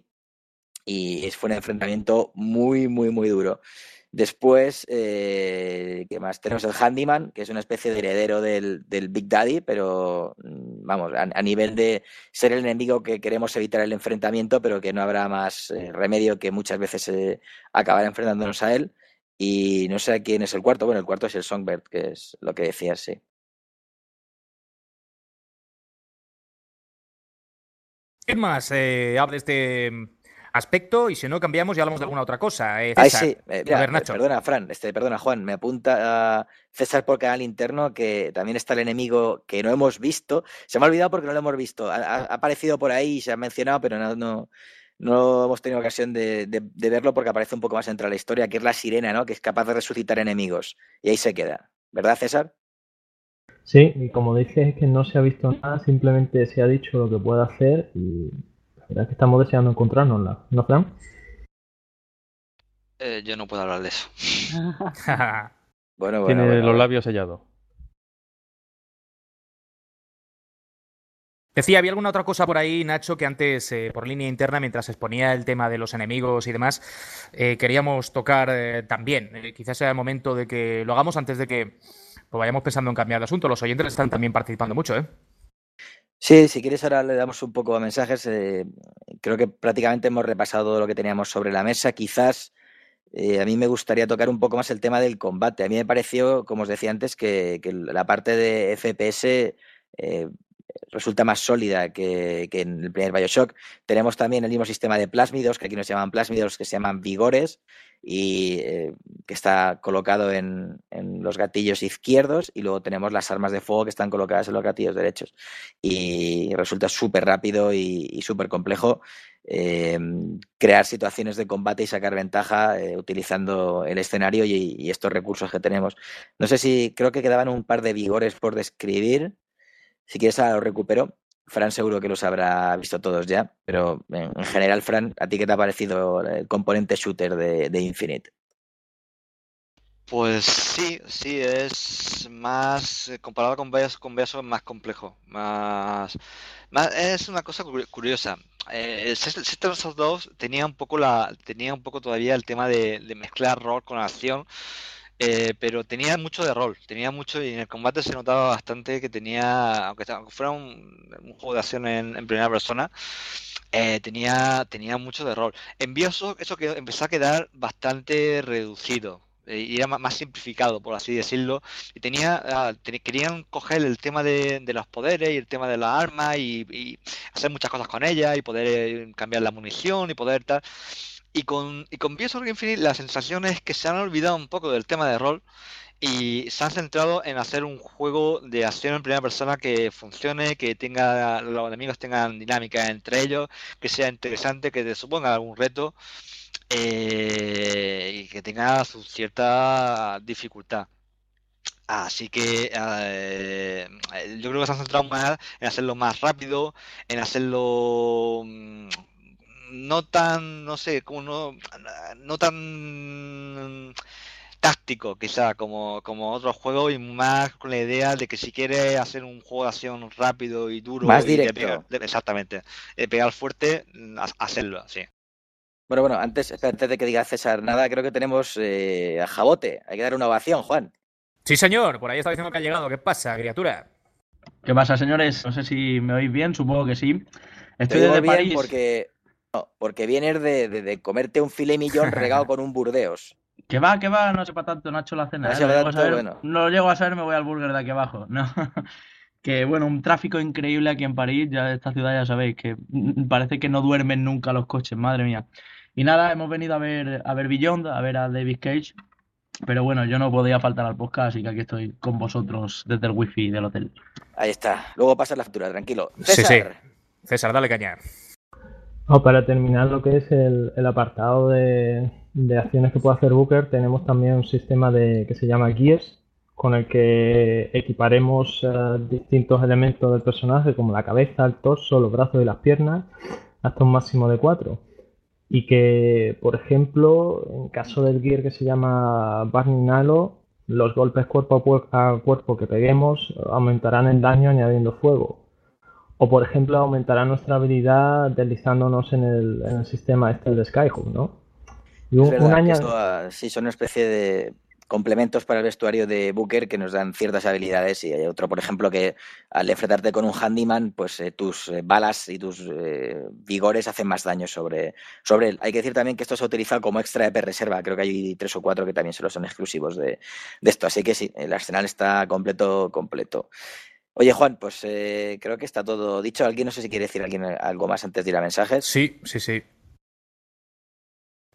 y fue un enfrentamiento muy, muy, muy duro. Después, eh, ¿qué más? Tenemos el Handyman, que es una especie de heredero del, del Big Daddy, pero vamos, a, a nivel de ser el enemigo que queremos evitar el enfrentamiento, pero que no habrá más eh, remedio que muchas veces eh, acabar enfrentándonos a él. Y no sé quién es el cuarto. Bueno, el cuarto es el Songbird, que es lo que decías, sí. ¿Quién más eh, habla de este aspecto y si no cambiamos y hablamos de alguna otra cosa. Eh, Ay, César, sí, eh, mira, a ver, Nacho. perdona, Fran, este, perdona, Juan, me apunta a César por canal interno que también está el enemigo que no hemos visto. Se me ha olvidado porque no lo hemos visto. Ha, ha aparecido por ahí y se ha mencionado, pero no, no, no hemos tenido ocasión de, de, de verlo porque aparece un poco más dentro de la historia, que es la sirena, ¿no? Que es capaz de resucitar enemigos. Y ahí se queda. ¿Verdad, César? Sí, y como dices, es que no se ha visto nada, simplemente se ha dicho lo que puede hacer y la verdad es que estamos deseando encontrárnosla, ¿no, Fran? Eh, yo no puedo hablar de eso. Bueno, bueno, Tiene bueno, los bueno. labios sellados. Decía, ¿había alguna otra cosa por ahí, Nacho, que antes, eh, por línea interna, mientras exponía el tema de los enemigos y demás, eh, queríamos tocar eh, también? Eh, quizás sea el momento de que lo hagamos antes de que pues, vayamos pensando en cambiar de asunto. Los oyentes están también participando mucho, ¿eh? Sí, si quieres ahora le damos un poco de mensajes. Eh, creo que prácticamente hemos repasado todo lo que teníamos sobre la mesa. Quizás eh, a mí me gustaría tocar un poco más el tema del combate. A mí me pareció, como os decía antes, que, que la parte de F P S eh, resulta más sólida que, que en el primer BioShock. Tenemos también el mismo sistema de plásmidos, que aquí no se llaman plásmidos, que se llaman vigores, y eh, que está colocado en, en los gatillos izquierdos, y luego tenemos las armas de fuego que están colocadas en los gatillos derechos. Y resulta súper rápido y, y súper complejo eh, crear situaciones de combate y sacar ventaja eh, utilizando el escenario y, y estos recursos que tenemos. No sé si, creo que quedaban un par de vigores por describir. Si quieres ahora lo recupero. Fran seguro que los habrá visto todos ya, pero en, en general, Fran, ¿a ti qué te ha parecido el componente shooter de, de Infinite? Pues sí, sí, es más, eh, comparado con Bios, con Bioshock, más complejo, más, más, es una cosa cu- curiosa. Eh, el System System of dos tenía un poco la, tenía un poco todavía el tema de, de mezclar rol con acción, eh, pero tenía mucho de rol, tenía mucho y en el combate se notaba bastante que tenía, aunque, aunque fuera un, un juego de acción en, en primera persona, eh, tenía, tenía mucho de rol. En Bioshock eso que empezó a quedar bastante reducido eh, y era ma- más simplificado, por así decirlo. Y tenía, ah, te- querían coger el tema de, de los poderes y el tema de las armas y, y hacer muchas cosas con ellas y poder eh, cambiar la munición y poder tal. Y con, y con Bioshock Infinite la sensación es que se han olvidado un poco del tema de rol y se han centrado en hacer un juego de acción en primera persona que funcione, que tenga los enemigos tengan dinámica entre ellos, que sea interesante, que te suponga algún reto eh, y que tenga su cierta dificultad. Así que eh, yo creo que se han centrado más en hacerlo más rápido, en hacerlo mm, no tan, no sé, como no, no tan táctico quizá como, como otros juegos y más con la idea de que si quieres hacer un juego de acción rápido y duro Más y de pegar, directo. de- exactamente, de pegar fuerte, ha- hacerlo, sí. Bueno, bueno, antes, antes de que diga César nada, creo que tenemos eh, a Jabote. Hay que dar una ovación, Juan. Sí, señor, por ahí está diciendo que ha llegado. ¿Qué pasa, criatura? ¿Qué pasa, señores? No sé si me oís bien, supongo que sí. Te Estoy oímos desde bien París. porque, no, porque vienes de, de, de comerte un filet millón regado con un Burdeos. Que va, que va, no sé para tanto, Nacho la cena, No ¿eh? se Lo va llego a tanto, saber, bueno. no lo llego a saber, me voy al burger de aquí abajo. No. Que bueno, un tráfico increíble aquí en París, ya esta ciudad ya sabéis, que mm, parece que no duermen nunca los coches, madre mía. Y nada, hemos venido a ver a ver Beyond, a ver a David Cage, pero bueno, yo no podía faltar al podcast, así que aquí estoy con vosotros desde el wifi del hotel. Ahí está. Luego pasas la factura, tranquilo. Sí, César. sí. César, dale caña. Oh, para terminar lo que es el, el apartado de, de acciones que puede hacer Booker, tenemos también un sistema de, que se llama Gears, con el que equiparemos eh, distintos elementos del personaje, como la cabeza, el torso, los brazos y las piernas, hasta un máximo de cuatro. Y que, por ejemplo, en caso del gear que se llama Burning Halo, los golpes cuerpo a, puer- a cuerpo que peguemos aumentarán el daño añadiendo fuego. O, por ejemplo, aumentará nuestra habilidad deslizándonos en el, en el sistema este de Skyhook, ¿no? Y Es un, un verdad que año... esto ah, sí son una especie de complementos para el vestuario de Booker que nos dan ciertas habilidades y hay otro, por ejemplo, que al enfrentarte con un handyman, pues eh, tus eh, balas y tus eh, vigores hacen más daño sobre, sobre él. Hay que decir también que esto se ha utilizado como extra E P reserva, creo que hay tres o cuatro que también solo son exclusivos de, de esto, así que sí, el arsenal está completo, completo. Oye, Juan, pues eh, creo que está todo dicho. ¿Alguien no sé si quiere decir alguien algo más antes de ir a mensajes? Sí, sí, sí.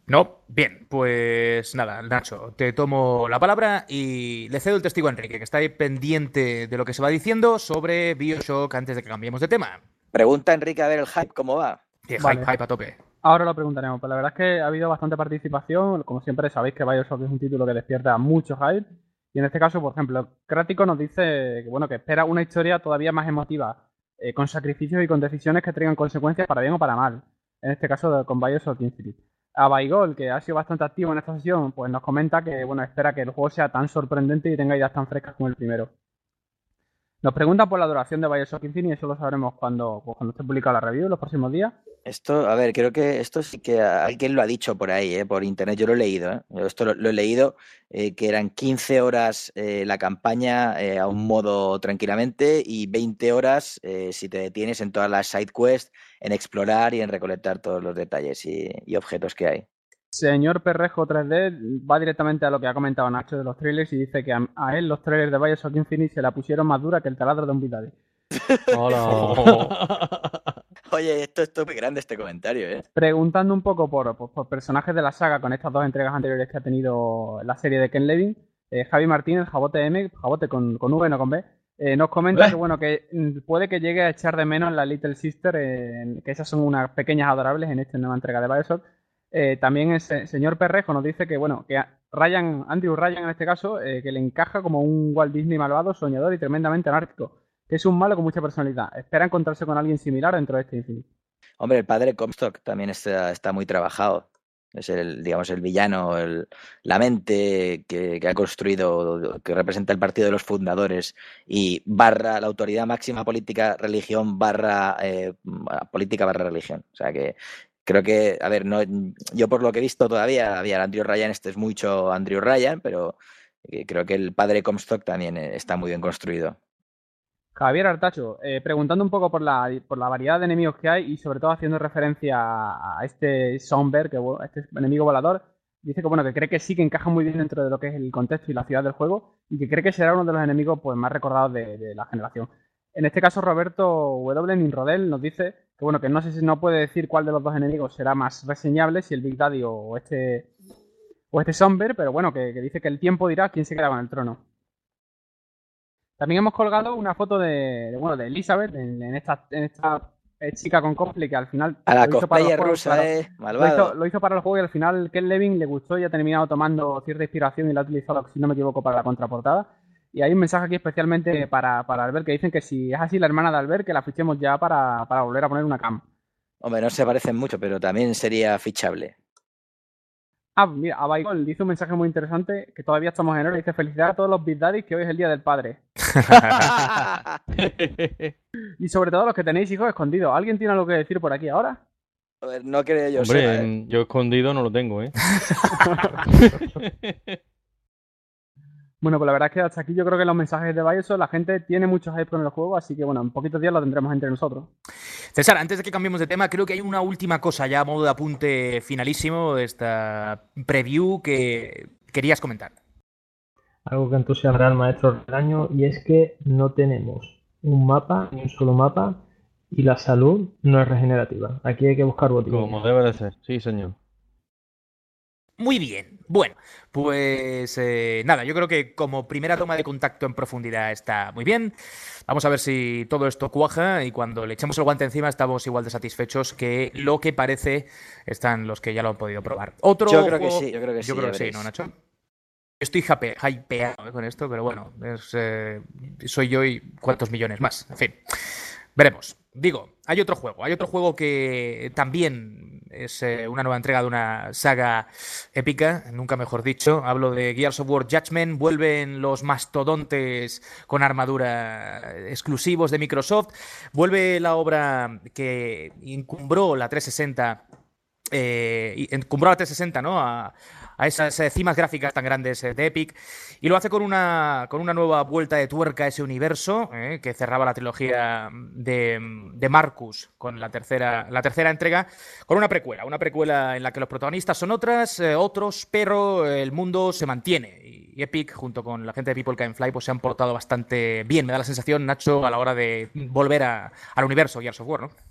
No, bien, pues nada, Nacho, te tomo la palabra y le cedo el testigo a Enrique, que está ahí pendiente de lo que se va diciendo sobre BioShock antes de que cambiemos de tema. Pregunta Enrique a ver el hype cómo va. Que hype, Vale. hype a tope. Ahora lo preguntaremos, pero la verdad es que ha habido bastante participación. Como siempre sabéis que BioShock es un título que despierta mucho hype. Y en este caso, por ejemplo, Crático nos dice que, bueno, que espera una historia todavía más emotiva, eh, con sacrificios y con decisiones que traigan consecuencias para bien o para mal. En este caso, con BioShock Infinite. A Baigol, que ha sido bastante activo en esta sesión, pues nos comenta que, bueno, espera que el juego sea tan sorprendente y tenga ideas tan frescas como el primero. Nos preguntan por la duración de BioShock Infinite y eso lo sabremos cuando, pues, cuando esté publicada la review, los próximos días. Esto, a ver, creo que esto sí que alguien lo ha dicho por ahí, ¿eh? Por internet. Yo lo he leído, ¿eh? Yo esto lo, lo he leído, eh, que eran quince horas eh, la campaña eh, a un modo tranquilamente y veinte horas eh, si te detienes en todas las side quests, en explorar y en recolectar todos los detalles y, y objetos que hay. Señor Perrejo tres D va directamente a lo que ha comentado Nacho de los trailers y dice que a, a él los trailers de BioShock Infinite se la pusieron más dura que el taladro de un Big Daddy. Hola. Oye, esto, esto es muy grande este comentario, ¿eh? Preguntando un poco por, por, por personajes de la saga con estas dos entregas anteriores que ha tenido la serie de Ken Levin, eh, Javi Martínez, Jabote M, Jabote con, con V, no con B, eh, nos comenta ¿Eh? que bueno que mm, puede que llegue a echar de menos la Little Sister, eh, que esas son unas pequeñas adorables en esta nueva entrega de BioShock. Eh, también el se- señor Perrejo nos dice que bueno que a- Ryan, Andrew Ryan en este caso, eh, que le encaja como un Walt Disney malvado, soñador y tremendamente anárquico, que es un malo con mucha personalidad. Espera encontrarse con alguien similar dentro de este Infinite. Hombre, el padre Comstock también está, está muy trabajado. Es el, digamos, el villano, el, la mente que, que ha construido, que representa el partido de los fundadores y barra la autoridad máxima política, religión, barra eh, política, barra religión. O sea que creo que, a ver, no, yo por lo que he visto todavía, había el Andrew Ryan, este es mucho Andrew Ryan, pero eh, creo que el padre Comstock también eh, está muy bien construido. Javier Artacho, eh, preguntando un poco por la, por la variedad de enemigos que hay y sobre todo haciendo referencia a, a este Somber, que bueno, este enemigo volador, dice que bueno que cree que sí que encaja muy bien dentro de lo que es el contexto y la ciudad del juego y que cree que será uno de los enemigos pues más recordados de, de la generación. En este caso Roberto W. Ninrodel nos dice que bueno que no sé si no puede decir cuál de los dos enemigos será más reseñable, si el Big Daddy o este o este Somber, pero bueno que, que dice que el tiempo dirá quién se queda con el trono. También hemos colgado una foto de, de, bueno, de Elizabeth, en, en esta, en esta eh, chica con cosplay que al final A la lo hizo para los cosplayer juegos, rusa, claro. eh, Lo hizo, malvado. lo hizo para el juego y al final Ken Levin le gustó y ha terminado tomando cierta inspiración y la ha utilizado, si no me equivoco, para la contraportada. Y hay un mensaje aquí especialmente para, para Albert que dicen que si es así la hermana de Albert, que la fichemos ya para, para volver a poner una cam. Hombre, no se parecen mucho, pero también sería fichable. Ah, mira, a Baigol dice un mensaje muy interesante que todavía estamos en hora. Dice: felicidades a todos los Big Daddies, que hoy es el día del padre. Y sobre todo a los que tenéis hijos escondidos. ¿Alguien tiene algo que decir por aquí ahora? A ver, no creo yo Hombre, sepa, ¿eh? yo escondido no lo tengo, ¿eh? Bueno, pues la verdad es que hasta aquí yo creo que los mensajes de BioShock, la gente tiene mucho hype con el juego, así que bueno, en poquitos días lo tendremos entre nosotros. César, antes de que cambiemos de tema, creo que hay una última cosa ya a modo de apunte finalísimo de esta preview que querías comentar. Algo que entusiasmará al maestro del año y es que no tenemos un mapa, ni un solo mapa, y la salud no es regenerativa. Aquí hay que buscar botín. Como debe de ser, sí, señor. Muy bien. Bueno, pues eh, nada, yo creo que como primera toma de contacto en profundidad está muy bien. Vamos a ver si todo esto cuaja y cuando le echemos el guante encima estamos igual de satisfechos que lo que parece están los que ya lo han podido probar. Otro Yo creo que juego- sí, yo creo que sí, Yo creo ya que sí, veréis. ¿no, Nacho? Estoy hype- hypeado eh, con esto, pero bueno, es, eh, soy yo y cuántos millones más. En fin, veremos. Digo, hay otro juego, hay otro juego que también es eh, una nueva entrega de una saga épica, nunca mejor dicho. Hablo de Gears of War Judgment. Vuelven los mastodontes con armadura exclusivos de Microsoft. Vuelve la obra que encumbró la trescientos sesenta. Eh, y encumbró la trescientos sesenta, ¿no? A, a esas eh, cimas gráficas tan grandes eh, de Epic. Y lo hace con una, con una nueva vuelta de tuerca a ese universo, eh, que cerraba la trilogía de, de Marcus con la tercera, la tercera entrega, con una precuela. Una precuela en la que los protagonistas son otras, eh, otros, pero el mundo se mantiene. Y Epic, junto con la gente de People Can Fly, pues se han portado bastante bien. Me da la sensación, Nacho, a la hora de volver a, al universo Gears of War, ¿no?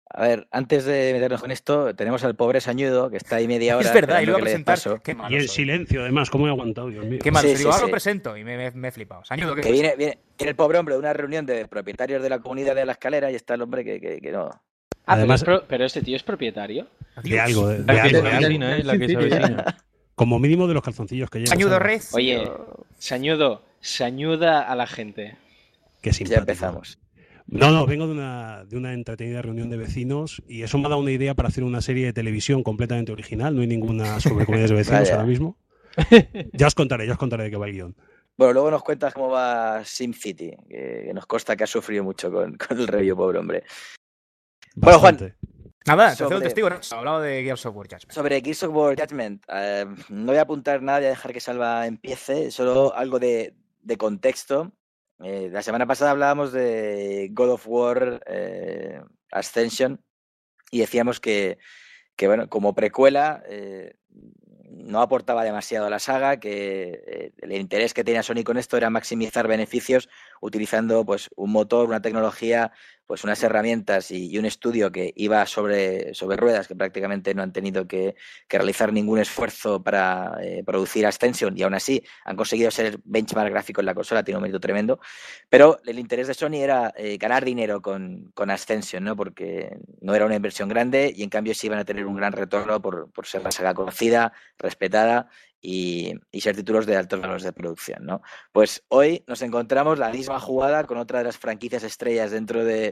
A ver, antes de meternos con esto, tenemos al pobre Sañudo, que está ahí media hora. Es verdad, y lo esperando iba a que le des presentar. paso. Qué malo Y en soy. silencio, además, ¿cómo he aguantado, Dios mío? Qué malo Sí, soy. sí, Digo, ahora sí. lo presento y me, me- me he flipado. Sañudo, ¿qué Que pasa? viene, viene, viene el pobre hombre de una reunión de propietarios de la comunidad de la escalera y está el hombre que, que, que no. Ah, Además- pero, es pro- pero este tío es propietario. De algo, de, de La que algo, se de algo. avecina, ¿eh? La que se Sí, sí. avecina. Como mínimo de los calzoncillos que lleva. Sañudo ¿sabes? Rez. Oye, Sañudo, sañuda a la gente. Qué Ya simpático. empezamos. No, no, vengo de una, de una entretenida reunión de vecinos y eso me ha dado una idea para hacer una serie de televisión completamente original. No hay ninguna sobre comunidades de vecinos Vaya. ahora mismo. Ya os contaré, ya os contaré de qué va el guión. Bueno, luego nos cuentas cómo va SimCity, que, que nos consta que ha sufrido mucho con, con el review, pobre hombre. Bueno, Juan. Bastante. Nada, te cedo Sobre- el testigo, ¿no? Ha hablado de Gears of War Judgment. Sobre Gears of War Judgment, eh, no voy a apuntar nada, voy a dejar que Salva empiece, solo algo de, de contexto. Eh, la semana pasada hablábamos de God of War eh, Ascension y decíamos que, que bueno, como precuela eh, no aportaba demasiado a la saga, que eh, el interés que tenía Sony con esto era maximizar beneficios utilizando pues un motor, una tecnología, pues unas herramientas y, y un estudio que iba sobre, sobre ruedas, que prácticamente no han tenido que, que realizar ningún esfuerzo para eh, producir Ascension y aún así han conseguido ser benchmark gráfico en la consola, tiene un mérito tremendo, pero el interés de Sony era eh, ganar dinero con, con Ascension, ¿no? Porque no era una inversión grande y en cambio sí iban a tener un gran retorno por, por ser la saga conocida, respetada y, y ser títulos de altos valores de producción, ¿no? Pues hoy nos encontramos la misma jugada con otra de las franquicias estrellas dentro de,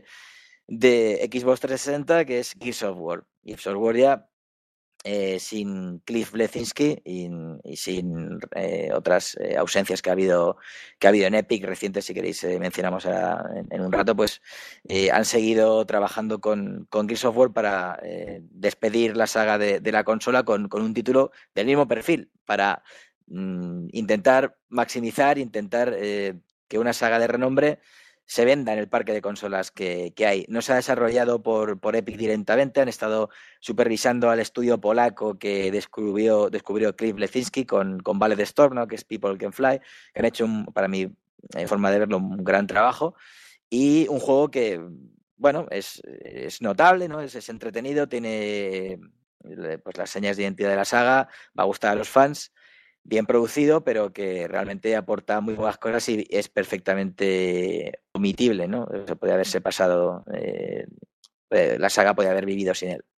de Xbox trescientos sesenta, que es Gears of War. Gears of War ya eh, sin Cliff Bleszinski y, y sin eh, otras eh, ausencias que ha habido que ha habido en Epic recientes, si queréis eh, mencionamos a, en, en un rato, pues eh, han seguido trabajando con, con Gears of War para eh, despedir la saga de, de la consola con, con un título del mismo perfil, para mm, intentar maximizar, intentar eh, que una saga de renombre se venda en el parque de consolas que, que hay. No se ha desarrollado por, por Epic directamente, han estado supervisando al estudio polaco que descubrió, descubrió Cliff Bleszinski con, con Ballet Storm, ¿no? Que es People Can Fly, que han hecho, un, para mi eh, forma de verlo, un gran trabajo. Y un juego que, bueno, es, es notable, ¿no? Es, es entretenido, tiene pues, las señas de identidad de la saga, va a gustar a los fans. Bien producido, pero que realmente aporta muy buenas cosas y es perfectamente omitible, ¿no? O sea, podría haberse pasado, eh, eh, la saga podría haber vivido sin él.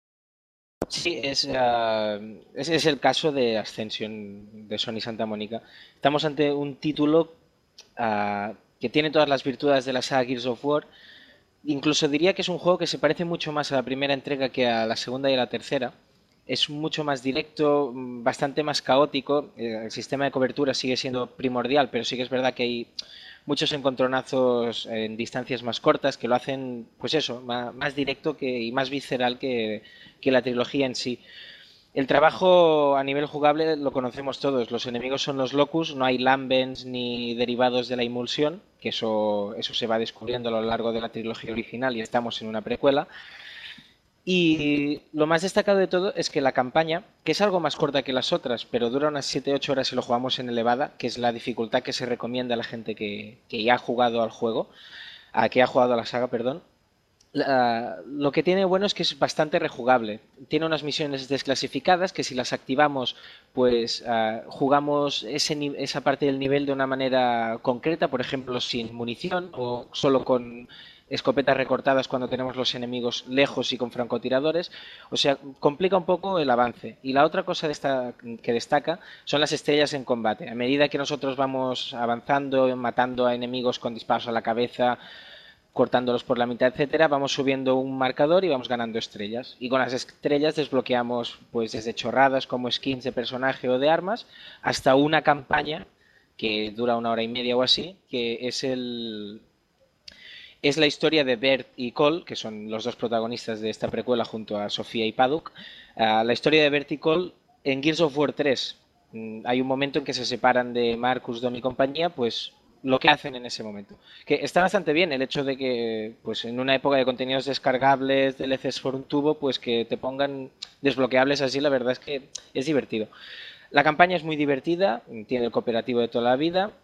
Sí, es, uh, ese es el caso de Ascension de Sony Santa Mónica. Estamos ante un título uh, que tiene todas las virtudes de la saga Gears of War. Incluso diría que es un juego que se parece mucho más a la primera entrega que a la segunda y a la tercera. Es mucho más directo, bastante más caótico. El sistema de cobertura sigue siendo primordial, pero sí que es verdad que hay muchos encontronazos en distancias más cortas que lo hacen, pues eso, más, más directo que, y más visceral que, que la trilogía en sí. El trabajo a nivel jugable lo conocemos todos. Los enemigos son los locus, no hay lambents ni derivados de la emulsión, que eso, eso se va descubriendo a lo largo de la trilogía original y estamos en una precuela. Y lo más destacado de todo es que la campaña, que es algo más corta que las otras, pero dura unas siete ocho horas si lo jugamos en elevada, que es la dificultad que se recomienda a la gente que, que ya ha jugado al juego, a que ha jugado a la saga, perdón. La, lo que tiene bueno es que es bastante rejugable. Tiene unas misiones desclasificadas que si las activamos, pues uh, jugamos ese, esa parte del nivel de una manera concreta, por ejemplo, sin munición o solo con escopetas recortadas cuando tenemos los enemigos lejos y con francotiradores. O sea, complica un poco el avance. Y la otra cosa de esta, que destaca son las estrellas en combate. A medida que nosotros vamos avanzando, matando a enemigos con disparos a la cabeza, cortándolos por la mitad, etcétera, vamos subiendo un marcador y vamos ganando estrellas. Y con las estrellas desbloqueamos pues desde chorradas como skins de personaje o de armas hasta una campaña que dura una hora y media o así, que es el... Es la historia de Bert y Cole, que son los dos protagonistas de esta precuela junto a Sofía y Paduk. Uh, la historia de Bert y Cole en Gears of War tres. Um, hay un momento en que se separan de Marcus, Dom y compañía, pues lo que hacen en ese momento. Que está bastante bien el hecho de que, pues en una época de contenidos descargables, D L Cs por un tubo, pues que te pongan desbloqueables así, la verdad es que es divertido. La campaña es muy divertida, tiene el cooperativo de toda la vida.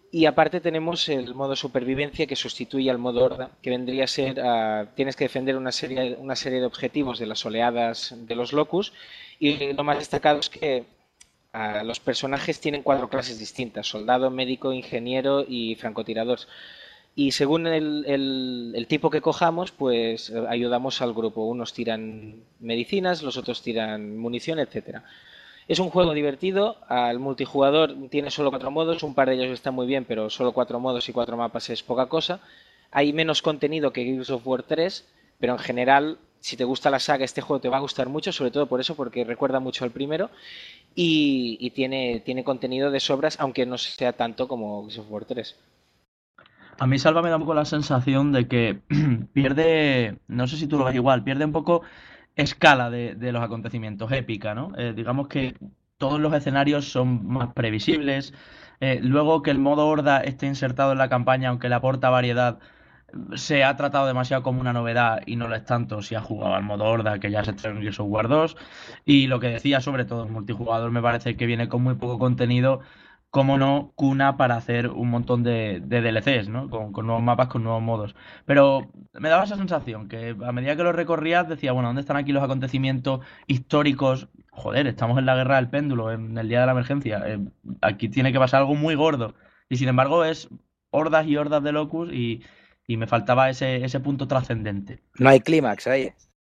Y aparte tenemos el modo supervivencia que sustituye al modo horda, que vendría a ser, uh, tienes que defender una serie, una serie de objetivos de las oleadas de los Locus, y lo más destacado es que uh, los personajes tienen cuatro clases distintas: soldado, médico, ingeniero y francotirador. Y según el, el, el tipo que cojamos, pues ayudamos al grupo. Unos tiran medicinas, los otros tiran munición, etcétera. Es un juego divertido. Al multijugador tiene solo cuatro modos, un par de ellos están muy bien, pero solo cuatro modos y cuatro mapas es poca cosa. Hay menos contenido que Gears of War tres, pero en general, si te gusta la saga, este juego te va a gustar mucho, sobre todo por eso, porque recuerda mucho al primero, y, y tiene, tiene contenido de sobras, aunque no sea tanto como Gears of War tres. A mí Salva me da un poco la sensación de que pierde, no sé si tú lo ves igual, pierde un poco escala de, de los acontecimientos, épica, ¿no? Eh, digamos que todos los escenarios son más previsibles. Eh, luego que el modo horda esté insertado en la campaña, aunque le aporta variedad, se ha tratado demasiado como una novedad y no lo es tanto si ha jugado al modo horda, que ya se estrenó en Gears of War dos. Y lo que decía, sobre todo el multijugador, me parece que viene con muy poco contenido, como no, cuna para hacer un montón de, de D L Cs, ¿no? Con, con nuevos mapas, con nuevos modos. Pero me daba esa sensación que a medida que lo recorrías decía, bueno, ¿dónde están aquí los acontecimientos históricos? Joder, estamos en la guerra del péndulo, en el día de la emergencia. Eh, aquí tiene que pasar algo muy gordo. Y sin embargo es hordas y hordas de Locus y, y me faltaba ese, ese punto trascendente. No hay clímax ahí.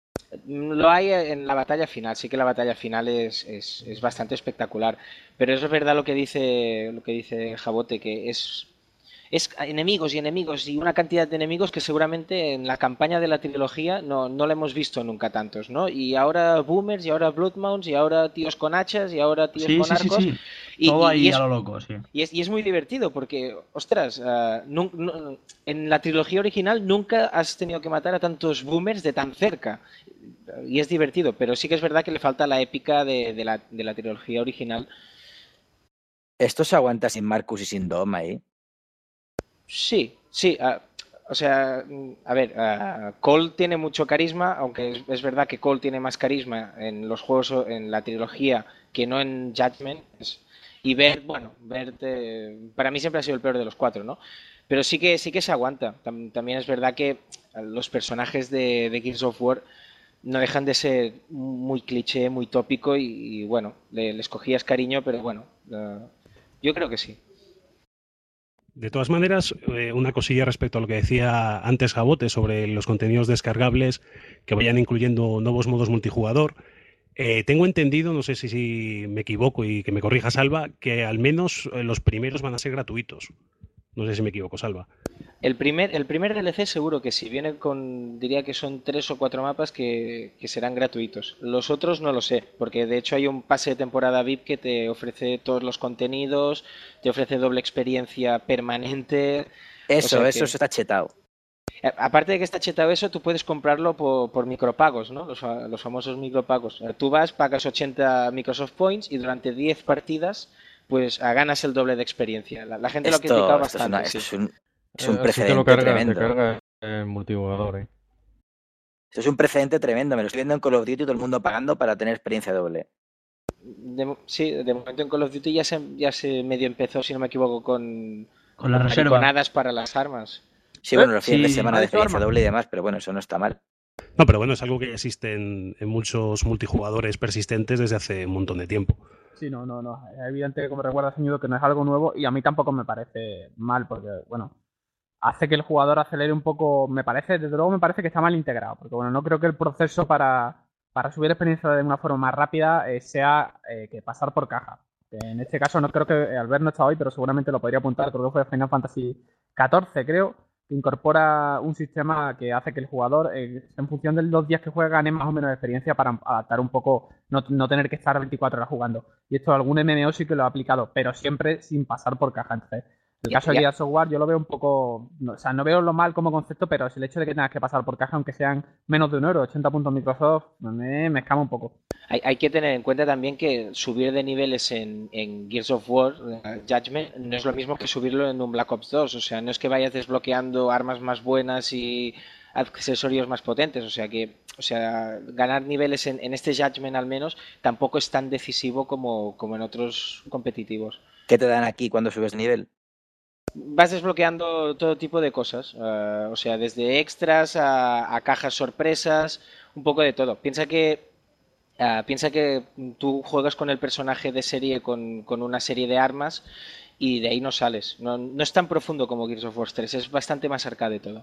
Lo hay en la batalla final, sí que la batalla final es, es, es bastante espectacular, pero eso es verdad lo que dice lo que dice Jabote, que es, es enemigos y enemigos y una cantidad de enemigos que seguramente en la campaña de la trilogía no, no le hemos visto nunca tantos, ¿no? Y ahora boomers, y ahora bloodmounts, y ahora tíos con hachas, y ahora tíos sí, con sí, arcos. Sí, sí. Y, todo ahí y es, a lo loco, sí. Y es, y es muy divertido porque, ostras, uh, no, no, en la trilogía original nunca has tenido que matar a tantos boomers de tan cerca. Y es divertido, pero sí que es verdad que le falta la épica de, de, la, de la trilogía original. ¿Esto se aguanta sin Marcus y sin Dom ahí? Sí, sí. Uh, o sea, a ver, uh, Cole tiene mucho carisma, aunque es, es verdad que Cole tiene más carisma en los juegos, en la trilogía, que no en Judgment. Es, y Bert, bueno, Bert eh, para mí siempre ha sido el peor de los cuatro, ¿no? Pero sí que sí que se aguanta. También es verdad que los personajes de, de Gears of War no dejan de ser muy cliché, muy tópico y, y bueno, le, les cogías cariño, pero bueno, uh, yo creo que sí. De todas maneras, eh, una cosilla respecto a lo que decía antes Jabote sobre los contenidos descargables que vayan incluyendo nuevos modos multijugador. Eh, tengo entendido, no sé si, si me equivoco y que me corrija Salva, que al menos eh, los primeros van a ser gratuitos. No sé si me equivoco, Salva. El primer, el primer D L C seguro que sí, viene con, diría que son tres o cuatro mapas que, que serán gratuitos. Los otros no lo sé, porque de hecho hay un pase de temporada V I P que te ofrece todos los contenidos, te ofrece doble experiencia permanente. Eso, o sea eso que, está chetado. Aparte de que está chetado eso, tú puedes comprarlo por, por micropagos, ¿no? Los, los famosos micropagos. Tú vas, pagas ochenta Microsoft Points y durante diez partidas pues ganas el doble de experiencia. La, la gente esto, lo ha criticado esto bastante. Es, una, esto sí. es un, es un Eh, precedente te lo carga, tremendo. Te carga el multijugador, eh. Esto es un precedente tremendo. Me lo estoy viendo en Call of Duty, todo el mundo pagando para tener experiencia doble. De, sí, de momento en Call of Duty ya se, ya se medio empezó, si no me equivoco, con, con las mariconadas para las armas. Sí, bueno, los fines sí, de semana de experiencia doble y demás, pero bueno, eso no está mal. No, pero bueno, es algo que ya existe en, en muchos multijugadores persistentes desde hace un montón de tiempo. Sí, no, no, no. Es evidente, como recuerda señor, que no es algo nuevo y a mí tampoco me parece mal porque, bueno, hace que el jugador acelere un poco, me parece, desde luego me parece que está mal integrado, porque, bueno, no creo que el proceso para, para subir experiencia de una forma más rápida eh, sea eh, que pasar por caja. En este caso no creo que, Albert no está hoy, pero seguramente lo podría apuntar, creo que fue Final Fantasy catorce, creo, que incorpora un sistema que hace que el jugador, eh, en función de los días que juega, gane más o menos experiencia para adaptar un poco, no, no tener que estar veinticuatro horas jugando. Y esto algún M M O sí que lo ha aplicado, pero siempre sin pasar por caja. Entonces, el caso de Gears of War yo lo veo un poco, no, o sea, no veo lo mal como concepto, pero es el hecho de que tengas que pasar por caja, aunque sean menos de un euro, ochenta puntos Microsoft, me, me escama un poco. Hay, hay que tener en cuenta también que subir de niveles en, en Gears of War, uh, Judgment, no es lo mismo que subirlo en un Black Ops dos, o sea, no es que vayas desbloqueando armas más buenas y accesorios más potentes, o sea que, o sea, ganar niveles en, en este Judgment al menos tampoco es tan decisivo como, como en otros competitivos. ¿Qué te dan aquí cuando subes de nivel? vas desbloqueando todo tipo de cosas, uh, o sea, desde extras a, a cajas sorpresas, un poco de todo. Piensa que uh, piensa que tú juegas con el personaje de serie con, con una serie de armas y de ahí no sales. No, no es tan profundo como Gears of War tres, es bastante más arcade todo.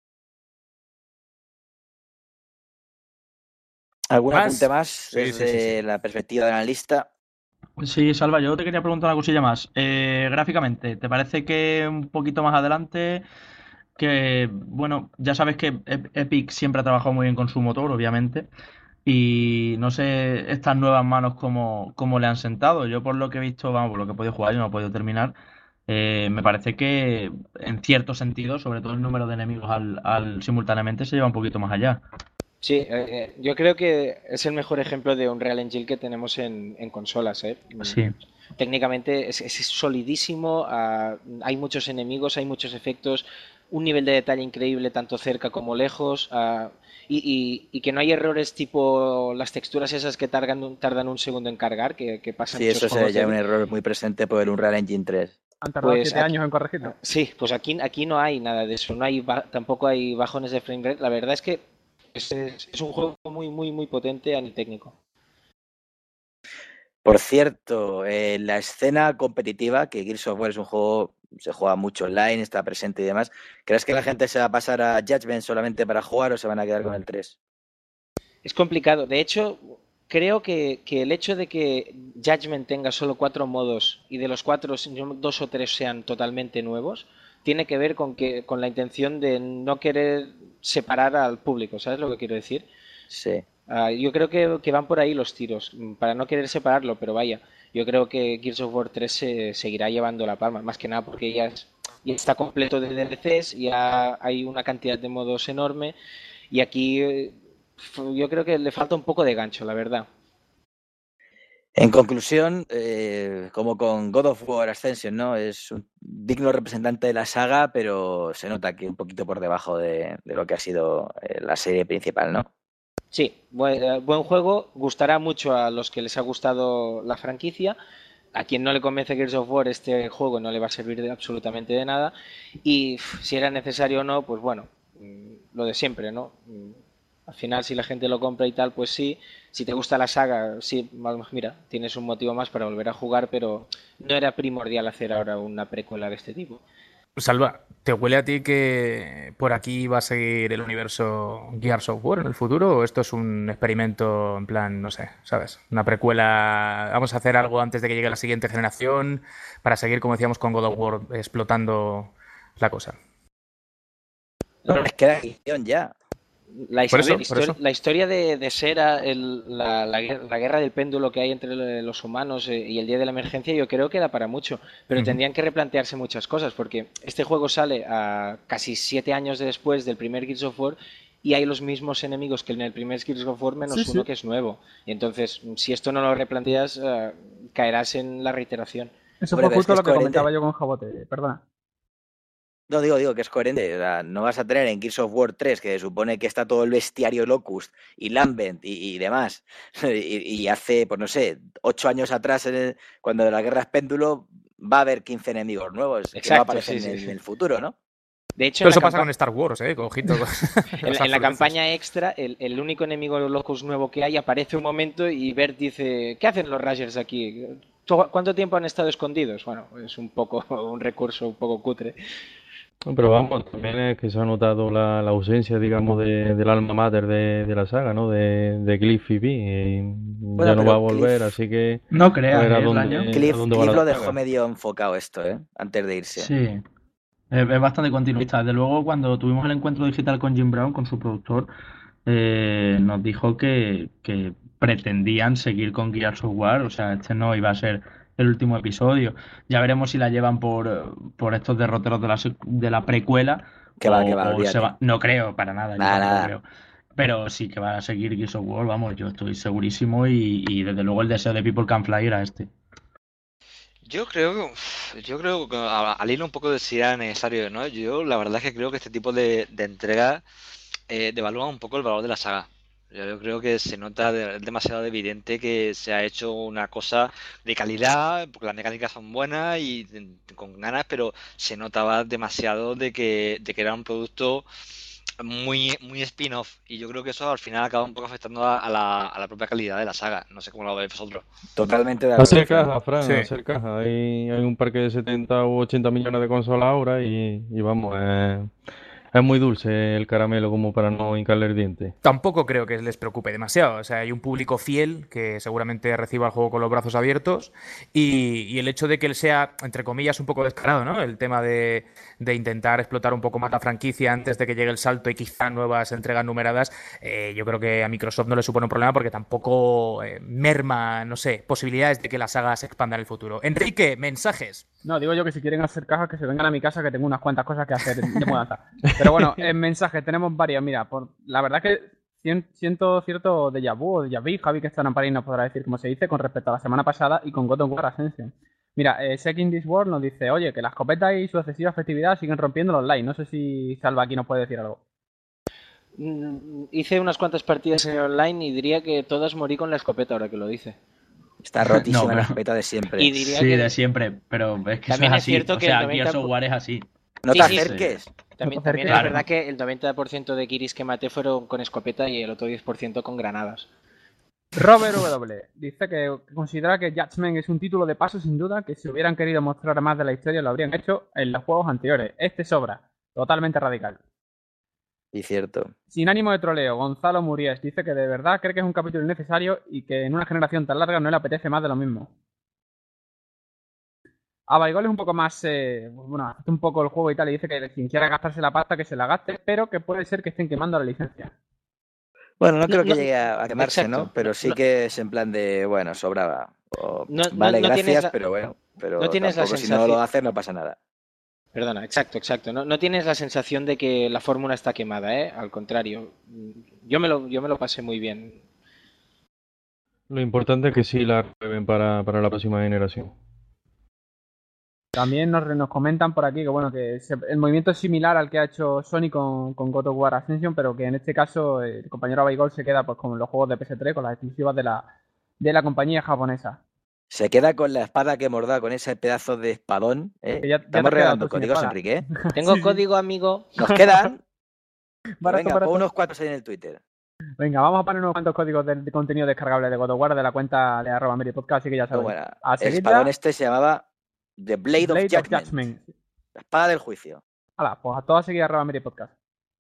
¿Algún ¿Más? apunte más Sí, desde sí, sí, sí. la perspectiva del analista? Sí, Salva, yo te quería preguntar una cosilla más. Eh, gráficamente, ¿te parece que un poquito más adelante, que, bueno, ya sabes que Ep- Epic siempre ha trabajado muy bien con su motor, obviamente, y no sé estas nuevas manos cómo, cómo le han sentado? Yo por lo que he visto, vamos, por lo que he podido jugar, yo no he podido terminar, eh, me parece que en cierto sentido, sobre todo el número de enemigos al, al simultáneamente, se lleva un poquito más allá. Sí, eh, eh, yo creo que es el mejor ejemplo de Unreal Engine que tenemos en, en consolas, ¿eh? Sí. Técnicamente es, es solidísimo, ah, hay muchos enemigos, hay muchos efectos, un nivel de detalle increíble tanto cerca como lejos, ah, y, y- y que no hay errores tipo las texturas esas que tardan, un- tardan un segundo en cargar, que, que pasa en Sí, muchos eso sería juegos de ya un Epic. error muy presente por el Unreal Engine tres. Han tardado Pues siete aquí, años en corregirlo. sí, pues aquí, aquí no hay nada de eso, no hay ba- tampoco hay bajones de frame rate. La verdad es que es, es- es un juego muy, muy, muy potente a nivel técnico. Por cierto, eh, la escena competitiva, que Gears of War es un juego, se juega mucho online, está presente y demás, ¿crees que la gente se va a pasar a Judgment solamente para jugar o se van a quedar con el tres? Es complicado. De hecho, creo que, que el hecho de que Judgment tenga solo cuatro modos y de los cuatro dos o tres sean totalmente nuevos, tiene que ver con que con la intención de no querer separar al público. ¿Sabes lo que quiero decir? Sí. Uh, yo creo que, que, van por ahí los tiros, para no querer separarlo, pero vaya, yo creo que Gears of War tres se seguirá llevando la palma, más que nada porque ya, es, ya está completo de D L Cs, ya hay una cantidad de modos enorme y aquí eh, yo creo que le falta un poco de gancho, la verdad. En conclusión, eh, como con God of War Ascension, ¿no? Es un digno representante de la saga, pero se nota que un poquito por debajo de, de lo que ha sido eh, la serie principal, ¿no? Sí, buen, buen juego, gustará mucho a los que les ha gustado la franquicia. A quien no le convence Gears of War, este juego no le va a servir de absolutamente de nada. Y si era necesario o no, pues bueno, lo de siempre, ¿no? Al final, si la gente lo compra y tal, pues sí. Si te gusta la saga, sí, mira, tienes un motivo más para volver a jugar, pero no era primordial hacer ahora una precuela de este tipo. Salva, ¿te huele a ti que por aquí va a seguir el universo Gears of War en el futuro? ¿O esto es un experimento en plan, no sé, ¿sabes? Una precuela, vamos a hacer algo antes de que llegue la siguiente generación para seguir, como decíamos, con God of War explotando la cosa. No, es que era guión ya. La historia, eso, historia, la historia de, de ser el, la, la, la guerra del péndulo que hay entre los humanos y el día de la emergencia, yo creo que da para mucho, pero uh-huh. tendrían que replantearse muchas cosas, porque este juego sale a casi siete años después del primer Gears of War y hay los mismos enemigos que en el primer Gears of War menos sí, uno sí. que es nuevo. Y entonces, si esto no lo replanteas, uh, caerás en la reiteración. Eso fue justo es lo que coherente. comentaba yo con Jabote, perdona. No, digo, digo que es coherente. O sea, no vas a tener en Gears of War tres, que se supone que está todo el bestiario Locust y Lambent y, y demás. Y, y hace, pues no sé, ocho años atrás, en el, cuando la guerra es péndulo, va a haber quince enemigos nuevos. Exacto, que va a aparecer sí, en, sí, en el futuro, ¿no? De hecho, Pero eso pasa con Star Wars, ¿eh? Ojito. en, en la campaña extra, el, el único enemigo Locust nuevo que hay aparece un momento y Bert dice: ¿qué hacen los Rangers aquí? ¿Cuánto tiempo han estado escondidos? Bueno, es un poco un recurso un poco cutre. Pero vamos, también es que se ha notado la, la ausencia, digamos, de, del alma mater de, de la saga, ¿no? De, de Cliff y P. Bueno, ya no va a volver, Cliff, así que... No creas, a ver a ¿eh? dónde, Cliff, a dónde Cliff va lo la dejó saga. medio enfocado esto, ¿eh? Antes de irse. Sí, es, es bastante continuista. Desde luego, cuando tuvimos el encuentro digital con Jim Brown, con su productor, eh, nos dijo que, que pretendían seguir con Gears of War, o sea, este no iba a ser el último episodio. Ya veremos si la llevan por, por estos derroteros de la, de la precuela. Que va, o, que va, o se va. No creo, para nada. Nada, yo nada. Creo. Pero sí que van a seguir Gears of War, vamos, yo estoy segurísimo y, y desde luego el deseo de People Can Fly era este. Yo creo, yo creo que al hilo un poco de si era necesario, ¿no? Yo la verdad es que creo que este tipo de, de entrega eh, devalúa un poco el valor de la saga. Yo creo que se nota de- demasiado evidente que se ha hecho una cosa de calidad, porque las mecánicas son buenas y de- con ganas, pero se notaba demasiado de que, de que era un producto muy, muy spin-off. Y yo creo que eso al final acaba un poco afectando a, a la, a la propia calidad de la saga. No sé cómo lo veis vosotros. Totalmente de Hacer acuerdo. caja, Fran, Sí. hacer caja. Hay, hay un parque de setenta u ochenta millones de consolas ahora y, y vamos, eh, es muy dulce el caramelo como para no hincarle el diente. Tampoco creo que les preocupe demasiado. O sea, hay un público fiel que seguramente reciba el juego con los brazos abiertos y, y el hecho de que él sea, entre comillas, un poco descarado, ¿no? El tema de, de intentar explotar un poco más la franquicia antes de que llegue el salto y quizá nuevas entregas numeradas, eh, yo creo que a Microsoft no le supone un problema porque tampoco eh, merma, no sé, posibilidades de que la saga se expanda en el futuro. Enrique, mensajes. No, digo yo que si quieren hacer cajas que se vengan a mi casa que tengo unas cuantas cosas que hacer de mudanza. Pero bueno, en mensajes tenemos varias. Mira, por, la verdad que sien- siento cierto déjà vu o déjà vu, Javi que está en París nos podrá decir cómo se dice con respecto a la semana pasada y con God of War Ascension. Mira, eh, Seeking This World nos dice, oye, que las escopetas y su excesiva festividad siguen rompiendo los likes. No sé si Salva aquí nos puede decir algo. Mm, Hice unas cuantas partidas en online y diría que todas morí con la escopeta ahora que lo dice. Está rotísima No, la pero- escopeta de siempre. Y diría Sí, que de siempre, pero es que eso también es es así. cierto O que sea, el Gears noventa of War es así. No Sí, te sí, sí. acerques. También, No te también acerques. es verdad que el noventa por ciento de Kiris que maté fueron con escopeta y el otro diez por ciento con granadas. Robert W. dice que considera que Judgment es un título de paso sin duda, que si hubieran querido mostrar más de la historia lo habrían hecho en los juegos anteriores. Este sobra. Totalmente radical. Y cierto. Sin ánimo de troleo, Gonzalo Muries dice que de verdad cree que es un capítulo innecesario y que en una generación tan larga no le apetece más de lo mismo. A Baigol es un poco más, eh, bueno, hace un poco el juego y tal, y dice que quien quiera gastarse la pasta que se la gaste, pero que puede ser que estén quemando la licencia. Bueno, no No, creo que no, llegue a, a quemarse, exacto. ¿no? Pero No, sí no. que es en plan de, bueno, sobraba. O, No- no- vale, no tienes gracias, la- pero bueno. Pero no tienes la tampoco si no lo sensación- haces no pasa nada. Perdona, exacto, exacto. No, no tienes la sensación de que la fórmula está quemada, ¿eh? Al contrario. Yo me lo, yo me lo pasé muy bien. Lo importante es que sí la reven para, para la próxima generación. También nos, nos comentan por aquí que bueno que se- el movimiento es similar al que ha hecho Sony con, con God of War Ascension, pero que en este caso el compañero Abaigol se queda pues con los juegos de P S tres, con las exclusivas de la, de la compañía japonesa. Se queda con la espada que morda, con ese pedazo de espadón. ¿eh? Que ya- ya te Estamos has quedado regalando tú sin códigos, espada. Enrique. ¿eh? Tengo Sí, sí. código, amigo. Nos quedan. Barato, Venga, barato. pon unos cuantos ahí en el Twitter. Venga, vamos a poner unos cuantos códigos de, de contenido descargable de God of War de la cuenta de arroba Meri Podcast, así que ya Muy sabéis. buena. A El seguir espadón ya, este se llamaba The Blade, Blade of Judgment. La espada del juicio. Hala, pues a todos a seguir arroba Meri Podcast.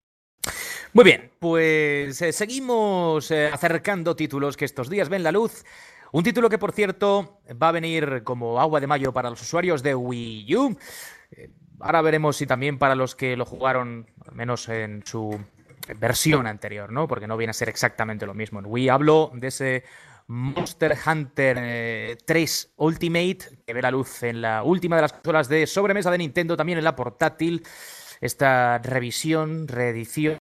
Muy bien, pues eh, seguimos eh, acercando títulos que estos días ven la luz. Un título que, por cierto, va a venir como agua de mayo para los usuarios de Wii U. Eh, ahora veremos si también para los que lo jugaron, al menos en su versión anterior, ¿no? Porque no viene a ser exactamente lo mismo. En Wii hablo de ese Monster Hunter eh, tres Ultimate, que ve la luz en la última de las consolas de sobremesa de Nintendo, también en la portátil. Esta revisión, reedición,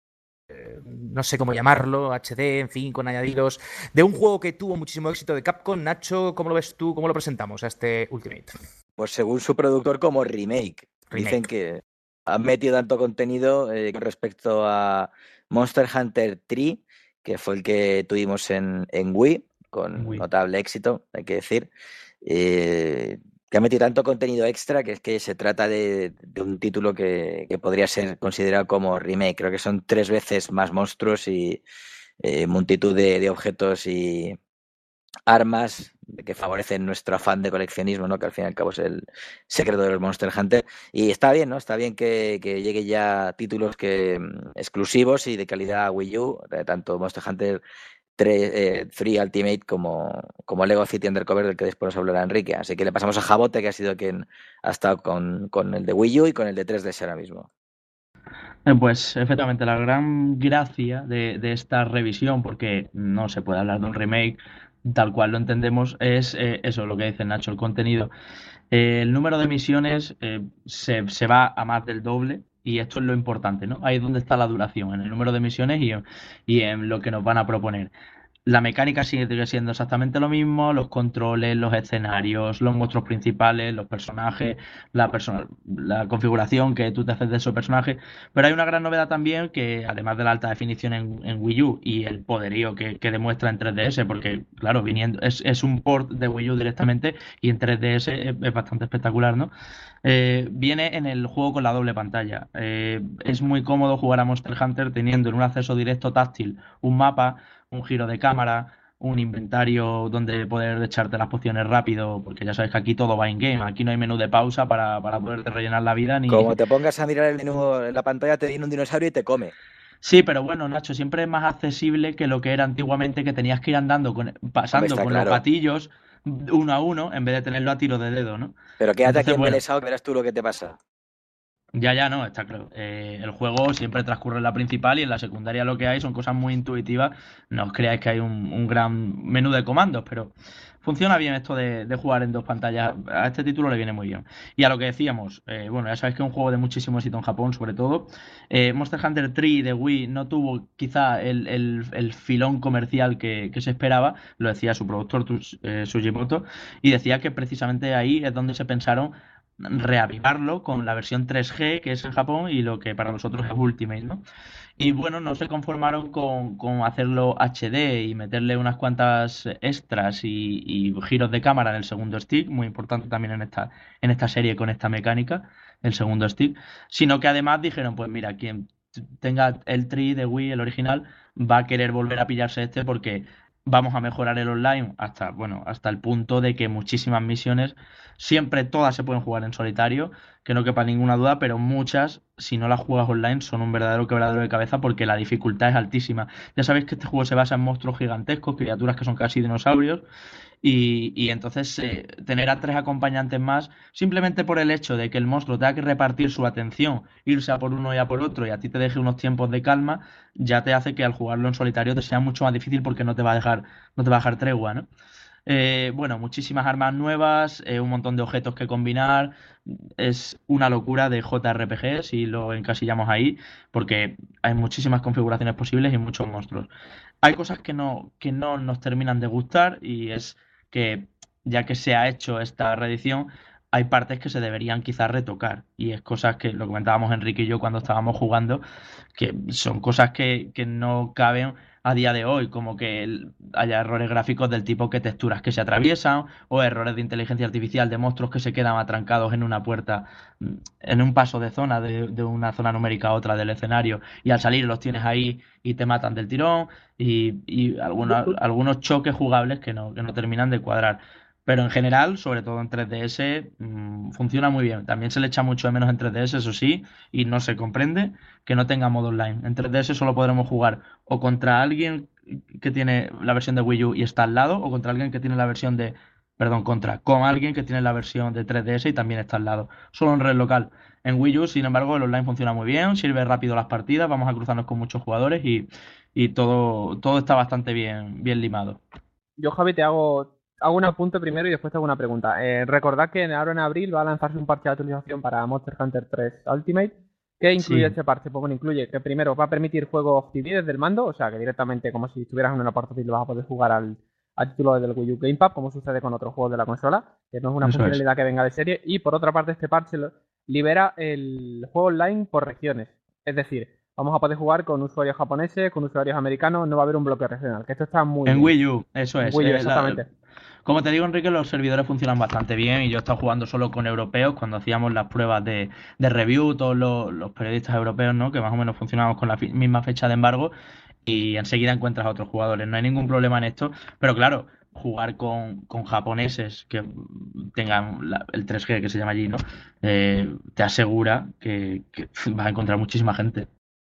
no sé cómo llamarlo, H D, en fin, con añadidos, de un juego que tuvo muchísimo éxito de Capcom. Nacho, ¿cómo lo ves tú? ¿Cómo lo presentamos a este Ultimate? Pues según su productor, como remake. Remake. Dicen que han metido tanto contenido eh, con respecto a Monster Hunter tres, que fue el que tuvimos en, en Wii, con Wii. notable éxito, hay que decir. Eh, que ha metido tanto contenido extra que es que se trata de, de un título que, que podría ser considerado como remake. Creo que son tres veces más monstruos y eh, multitud de, de objetos y armas que favorecen nuestro afán de coleccionismo, ¿no? Que al fin y al cabo es el secreto de los Monster Hunter. Y está bien, ¿no? Está bien que, que llegue ya títulos que mm, exclusivos y de calidad a Wii U, eh, tanto Monster Hunter tres, eh, tres Ultimate como, como Lego City Undercover, del que después nos hablará Enrique. Así que le pasamos a Jabote, que ha sido quien ha estado con, con el de Wii U y con el de tres D S ahora mismo. Eh, Pues efectivamente, la gran gracia de, de esta revisión, porque no se puede hablar de un remake tal cual lo entendemos, es eh, eso, lo que dice Nacho, el contenido. Eh, el número de misiones eh, se, se va a más del doble y esto es lo importante, ¿no? Ahí es donde está la duración, en el número de misiones y, en- y en lo que nos van a proponer. La mecánica sigue siendo exactamente lo mismo, los controles, los escenarios, los monstruos principales, los personajes, la, persona, la configuración que tú te haces de esos personajes. Pero hay una gran novedad también que, además de la alta definición en, en Wii U y el poderío que, que demuestra en tres D S, porque, claro, viniendo es, es un port de Wii U directamente y en tres D S es, es bastante espectacular, ¿no? Eh, viene en el juego con la doble pantalla. Eh, es muy cómodo jugar a Monster Hunter teniendo en un acceso directo táctil un mapa, un giro de cámara, un inventario donde poder echarte las pociones rápido, porque ya sabes que aquí todo va in-game, aquí no hay menú de pausa para, para poderte rellenar la vida ni... Como te pongas a mirar el menú en la pantalla, te viene un dinosaurio y te come. Sí, pero bueno, Nacho, siempre es más accesible que lo que era antiguamente, que tenías que ir andando, con, pasando Hombre, está con claro. los gatillos uno a uno, en vez de tenerlo a tiro de dedo, ¿no? Pero quédate Entonces, aquí bueno, embelesado que verás tú lo que te pasa. ya, ya, no, está claro. Eh, el juego siempre transcurre en la principal y en la secundaria lo que hay son cosas muy intuitivas. No os creáis que hay un, un gran menú de comandos, pero funciona bien esto de, de jugar en dos pantallas. A este título le viene muy bien. Y a lo que decíamos, eh, bueno, ya sabéis que es un juego de muchísimo éxito en Japón, sobre todo. Eh, Monster Hunter tres de Wii no tuvo quizá el, el- el filón comercial que, que se esperaba, lo decía su productor, Tus- eh, Sugimoto, y decía que precisamente ahí es donde se pensaron reavivarlo con la versión tres G que es en Japón y lo que para nosotros es Ultimate, ¿no? Y bueno, no se conformaron con, con hacerlo H D y meterle unas cuantas extras y, y giros de cámara en el segundo stick, muy importante también en esta, en esta serie con esta mecánica, el segundo stick, sino que además dijeron, pues mira, quien t- tenga el tres de Wii, el original, va a querer volver a pillarse este porque vamos a mejorar el online hasta, bueno, hasta el punto de que muchísimas misiones, siempre todas se pueden jugar en solitario, que no quepa ninguna duda, pero muchas, si no las juegas online, son un verdadero quebradero de cabeza porque la dificultad es altísima. Ya sabéis que este juego se basa en monstruos gigantescos, criaturas que son casi dinosaurios, y, y entonces eh, tener a tres acompañantes más, simplemente por el hecho de que el monstruo tenga que repartir su atención, irse a por uno y a por otro, y a ti te deje unos tiempos de calma, ya te hace que al jugarlo en solitario te sea mucho más difícil porque no te va a dejar, no te va a dejar tregua, ¿no? Eh, bueno, muchísimas armas nuevas, eh, un montón de objetos que combinar. Es una locura de J R P G, si lo encasillamos ahí, porque hay muchísimas configuraciones posibles y muchos monstruos. Hay cosas que no, que no nos terminan de gustar y es que ya que se ha hecho esta reedición, hay partes que se deberían quizás retocar. Y es cosas que lo comentábamos Enrique y yo cuando estábamos jugando, que son cosas que, que no caben a día de hoy, como que el- haya errores gráficos del tipo que texturas que se atraviesan o errores de inteligencia artificial de monstruos que se quedan atrancados en una puerta, mm, en un paso de zona, de, de una zona numérica a otra del escenario, y al salir los tienes ahí y te matan del tirón, y, y algunos, algunos choques jugables que no, que no terminan de cuadrar. Pero en general, sobre todo en tres D S, mm, funciona muy bien. También se le echa mucho de menos en tres D S, eso sí, y no se comprende que no tenga modo online. En tres D S solo podremos jugar o contra alguien que tiene la versión de Wii U y está al lado, o contra alguien que tiene la versión de, perdón, contra, con alguien que tiene la versión de tres D S y también está al lado. Solo en red local. En Wii U, sin embargo, el online funciona muy bien, sirve rápido las partidas, vamos a cruzarnos con muchos jugadores y, y todo, todo está bastante bien, bien limado. Yo, Javi, te hago, hago un apunte primero y después te hago una pregunta. Eh, recordad que en- ahora en abril va a lanzarse un parche de actualización para Monster Hunter tres Ultimate. ¿Qué incluye Sí. este parche? Pues bueno, incluye que primero va a permitir juego Off T V desde el mando, o sea que directamente como si estuvieras en una portátil vas a poder jugar al, al título desde el Wii U Gamepad, como sucede con otros juegos de la consola, que no es una Eso es. funcionalidad que venga de serie. Y por otra parte, este parche lo- libera el juego online por regiones. Es decir, vamos a poder jugar con usuarios japoneses, con usuarios americanos, no va a haber un bloque regional, que esto está muy En bien. Wii U, eso En es. Wii U, eh, la- exactamente. como te digo, Enrique, los servidores funcionan bastante bien y yo he estado jugando solo con europeos cuando hacíamos las pruebas de, de review, todos los, los periodistas europeos, ¿no? Que más o menos funcionamos con la fi- misma fecha de embargo y enseguida encuentras a otros jugadores. No hay ningún problema en esto, pero claro, jugar con, con japoneses que tengan la- el tres G que se llama allí, ¿no? Eh, te asegura que, que vas a encontrar muchísima gente.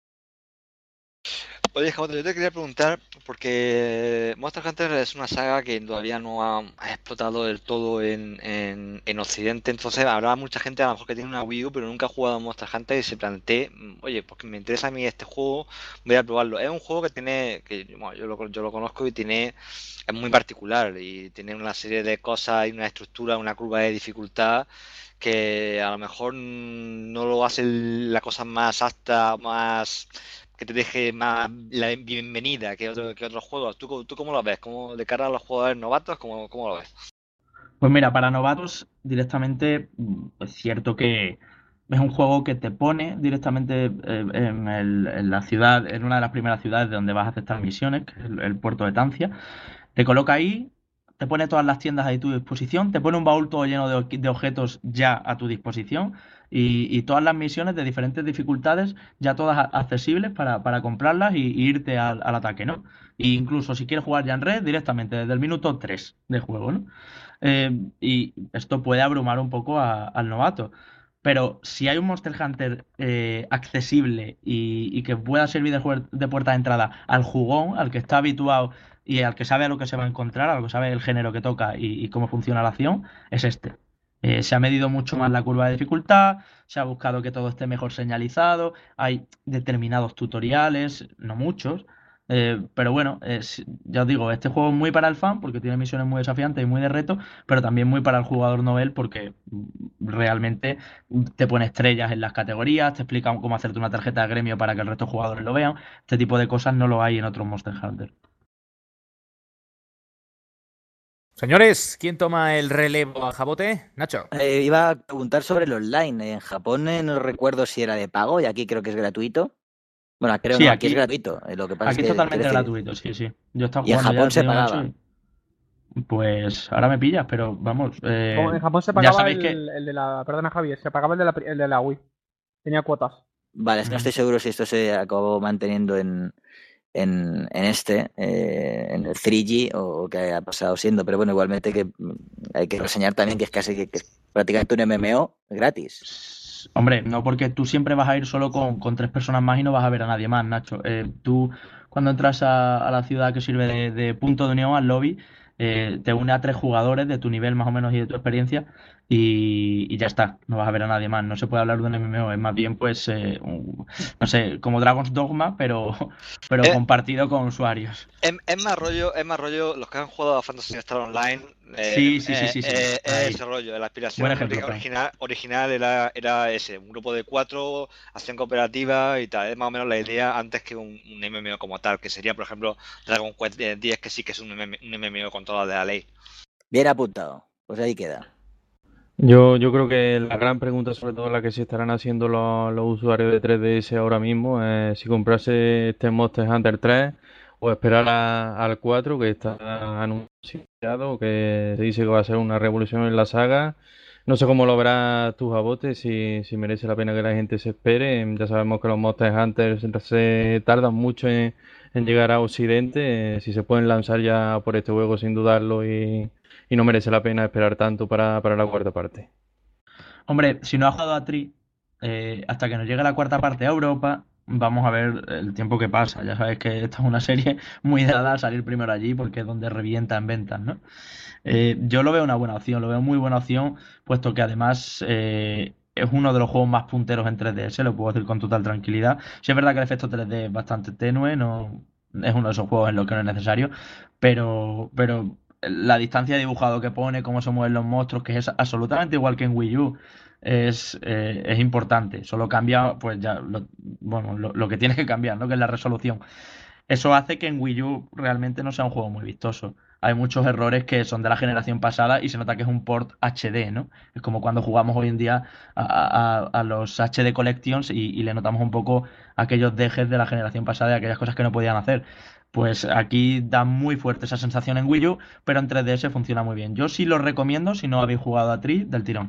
Oye, Jabote, yo te quería preguntar, porque Monster Hunter es una saga que todavía no ha, ha explotado del todo en, en, en Occidente, entonces habrá mucha gente a lo mejor que tiene una Wii U, pero nunca ha jugado a Monster Hunter y se plantee, mm, oye, pues que me interesa a mí este juego, voy a probarlo. Es un juego que tiene, que bueno, yo lo, yo lo conozco y tiene, es muy particular y tiene una serie de cosas y una estructura, una curva de dificultad que a lo mejor mm, no lo hace la cosa más apta, más que te deje más la bienvenida que otro, que otros juegos. ¿Tú, ¿Tú cómo lo ves? ¿Cómo, de cara a los jugadores novatos, cómo, cómo lo ves? Pues mira, para novatos directamente es cierto que es un juego que te pone directamente eh, en, el- en la ciudad, en una de las primeras ciudades de donde vas a aceptar misiones, que es el, el puerto de Tancia. Te coloca ahí, te pone todas las tiendas a tu disposición, te pone un baúl todo lleno de, o- de objetos ya a tu disposición y, y todas las misiones de diferentes dificultades ya todas a- accesibles para, para comprarlas y, y irte al, al ataque, ¿no? E incluso si quieres jugar ya en red, directamente desde el minuto tres de juego, ¿no? Eh, y esto puede abrumar un poco a- al novato. Pero si hay un Monster Hunter eh, accesible y, y que pueda servir de, juer- de puerta de entrada al jugón, al que está habituado y al que sabe a lo que se va a encontrar, a lo que sabe el género que toca y, y cómo funciona la acción, es este. Eh, se ha medido mucho más la curva de dificultad, se ha buscado que todo esté mejor señalizado, hay determinados tutoriales, no muchos, eh, pero bueno, es- ya os digo, este juego es muy para el fan porque tiene misiones muy desafiantes y muy de reto, pero también muy para el jugador novel porque mm, realmente te pone estrellas en las categorías, te explica cómo hacerte una tarjeta de gremio para que el resto de jugadores lo vean. Este tipo de cosas no lo hay en otros Monster Hunter. Señores, ¿quién toma el relevo a Jabote? Nacho. Eh, iba a preguntar sobre el online. En Japón eh, no recuerdo si era de pago y aquí creo que es gratuito. Bueno, creo Sí, no, aquí es aquí, gratuito. Eh, Lo que pasa es aquí es que, quiero totalmente decir, gratuito, sí, sí. Yo he estado y en jugando ya, Japón te se digo, Nacho, pagaba. y pues ahora me pillas, pero vamos, Como eh, en Japón se ya pagaba sabéis que... el, el de la. Perdona, Javier, se pagaba el de la, pri- el de la Wii. Tenía cuotas. Vale, es que no Ujú. estoy seguro si esto se acabó manteniendo en, en, en este, eh, en el tres G o qué ha pasado siendo. Pero bueno, igualmente que mm, hay que reseñar también que es casi que, que es prácticamente un M M O gratis. Hombre, no porque tú siempre vas a ir solo con, con tres personas más y no vas a ver a nadie más, Nacho. Eh, tú, cuando entras a, a la ciudad que sirve de, de punto de unión, al lobby, eh, te une a tres jugadores de tu nivel más o menos y de tu experiencia y, y ya está, no vas a ver a nadie más. No se puede hablar de un M M O, es más bien, pues, eh, un- no sé, como Dragon's Dogma, pero, pero Eh, compartido con usuarios. Es, es más rollo, es más rollo, los que han jugado a Phantasy Star Online, eh, Sí, sí, sí, eh, sí, sí. eh, es Ahí. ese rollo. La Buen aspiración ejemplo, ori- Fran. original, original era, era ese, un grupo de cuatro, acción cooperativa y tal. Es más o menos la idea antes que un, un M M O como tal, que sería, por ejemplo, Dragon Quest diez, que sí que es un, M M un M M O con toda la de la ley. Bien apuntado. Pues ahí queda. Yo, yo creo que la gran pregunta, sobre todo la que se estarán haciendo los, los usuarios de tres D S ahora mismo, es si comprarse este Monster Hunter tres o esperar a- al cuatro, que está anunciado, que se dice que va a ser una revolución en la saga. No sé cómo lo verás tú, Jabote, si, si merece la pena que la gente se espere. Ya sabemos que los Monster Hunters se tardan mucho en, en llegar a Occidente. Eh, Si se pueden lanzar ya por este juego sin dudarlo y, y no merece la pena esperar tanto para, para la cuarta parte. Hombre, si no has jugado a Tri, eh, hasta que nos llegue la cuarta parte a Europa, vamos a ver el tiempo que pasa. Ya sabes que esta es una serie muy dada a salir primero allí porque es donde revienta en ventas, ¿no? Eh, yo lo veo una buena opción, lo veo muy buena opción, puesto que además eh, es uno de los juegos más punteros en tres D S, lo puedo decir con total tranquilidad. Sí es verdad que el efecto tres D es bastante tenue, no es uno de esos juegos en los que no es necesario, pero, pero la distancia de dibujado que pone, cómo se mueven los monstruos, que es absolutamente igual que en Wii U, es, eh, es importante. Solo cambia, pues ya, lo, bueno, lo, lo que tiene que cambiar, ¿no? Que es la resolución. Eso hace que en Wii U realmente no sea un juego muy vistoso. Hay muchos errores que son de la generación pasada y se nota que es un port H D, ¿no? Es como cuando jugamos hoy en día a, a- a los H D Collections y, y le notamos un poco aquellos dejes de la generación pasada y aquellas cosas que no podían hacer. Pues aquí da muy fuerte esa sensación en Wii U, pero en tres D S funciona muy bien. Yo sí lo recomiendo si no habéis jugado a Tri del tirón.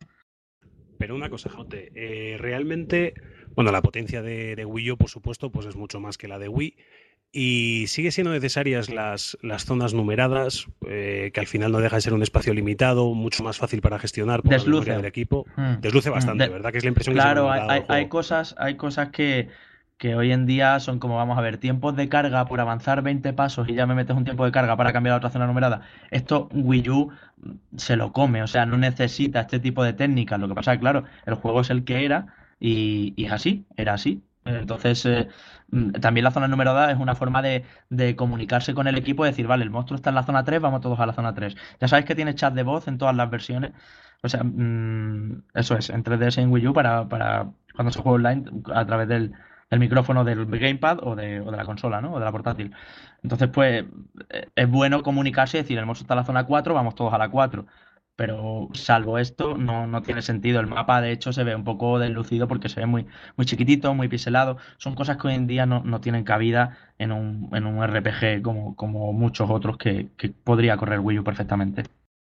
Pero una cosa, Jote, eh, realmente, bueno, la potencia de, de Wii U, por supuesto, pues es mucho más que la de Wii. Y sigue siendo necesarias las, las zonas numeradas, eh, que al final no deja de ser un espacio limitado, mucho más fácil para gestionar por la memoria Desluce. del equipo. Mm, Desluce mm, bastante, de- ¿verdad? Que es la impresión que Claro, se me hay, ha dado hay, del hay juego. cosas, hay cosas que, que hoy en día son como, vamos a ver, tiempos de carga por avanzar veinte pasos y ya me metes un tiempo de carga para cambiar a otra zona numerada. Esto Wii U mm, se lo come, o sea, no necesita este tipo de técnicas. Lo que pasa es que, claro, el juego es el que era y, y es así, era así. Entonces, eh, mm, también la zona numerada es una forma de, de comunicarse con el equipo y decir, vale, el monstruo está en la zona tres, vamos todos a la zona tres. Ya sabéis que tiene chat de voz en todas las versiones. O sea, mm, eso es, en tres D S y en Wii U para, para cuando se juega online a través del, del micrófono del gamepad o de, o de la consola, ¿no? O de la portátil. Entonces, pues, es bueno comunicarse y decir, el monstruo está en la zona cuatro, vamos todos a la cuatro. Pero salvo esto, no, no tiene sentido. El mapa, de hecho, se ve un poco deslucido porque se ve muy, muy chiquitito, muy pixelado. Son cosas que hoy en día no, no tienen cabida en un, en un R P G como, como muchos otros que, que podría correr Wii U perfectamente.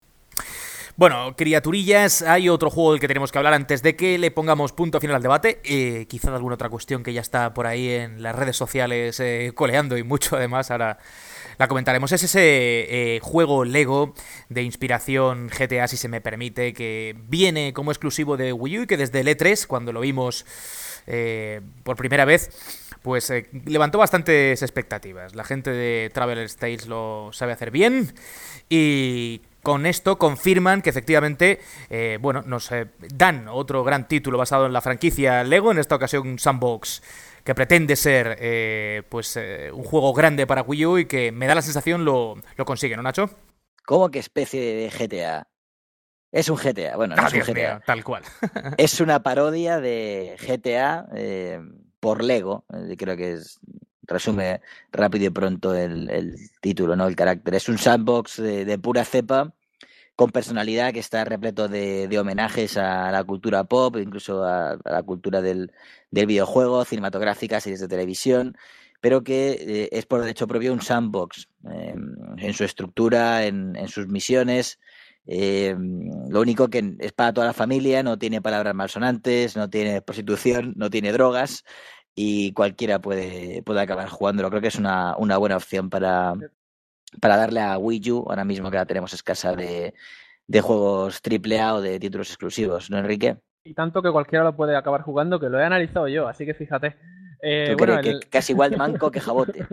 Bueno, criaturillas, hay otro juego del que tenemos que hablar antes de que le pongamos punto final al debate. Eh, quizá de alguna otra cuestión que ya está por ahí en las redes sociales eh, coleando y mucho además, ahora la comentaremos. Es ese eh, juego Lego de inspiración G T A, si se me permite, que viene como exclusivo de Wii U y que desde el E tres, cuando lo vimos eh, por primera vez, pues eh, levantó bastantes expectativas. La gente de Traveler's Tales lo sabe hacer bien y con esto confirman que efectivamente, eh, bueno, nos eh, dan otro gran título basado en la franquicia Lego, en esta ocasión un sandbox que pretende ser eh, pues eh, un juego grande para Wii U y que me da la sensación lo, lo consigue, ¿no, Nacho? ¿Cómo que especie de G T A? Es un G T A, bueno, no ah, es un Dios G T A. Mío, tal cual. Es una parodia de G T A eh, por Lego, eh, creo que es... resume rápido y pronto el, el título, ¿no? El carácter. Es un sandbox de, de pura cepa, con personalidad, que está repleto de, de homenajes a la cultura pop, incluso a, a la cultura del, del videojuego, cinematográfica, series de televisión, pero que eh, es por derecho propio un sandbox eh, en su estructura, en, en sus misiones. Eh, lo único que es para toda la familia, no tiene palabras malsonantes, no tiene prostitución, no tiene drogas, y cualquiera puede, puede acabar jugándolo. Creo que es una, una buena opción para, para darle a Wii U, ahora mismo que la tenemos escasa de, de juegos triple A o de títulos exclusivos, ¿no, Enrique? Y tanto que cualquiera lo puede acabar jugando, que lo he analizado yo, así que fíjate. Eh, ¿Tú bueno, crees el... que casi igual de manco que jabote?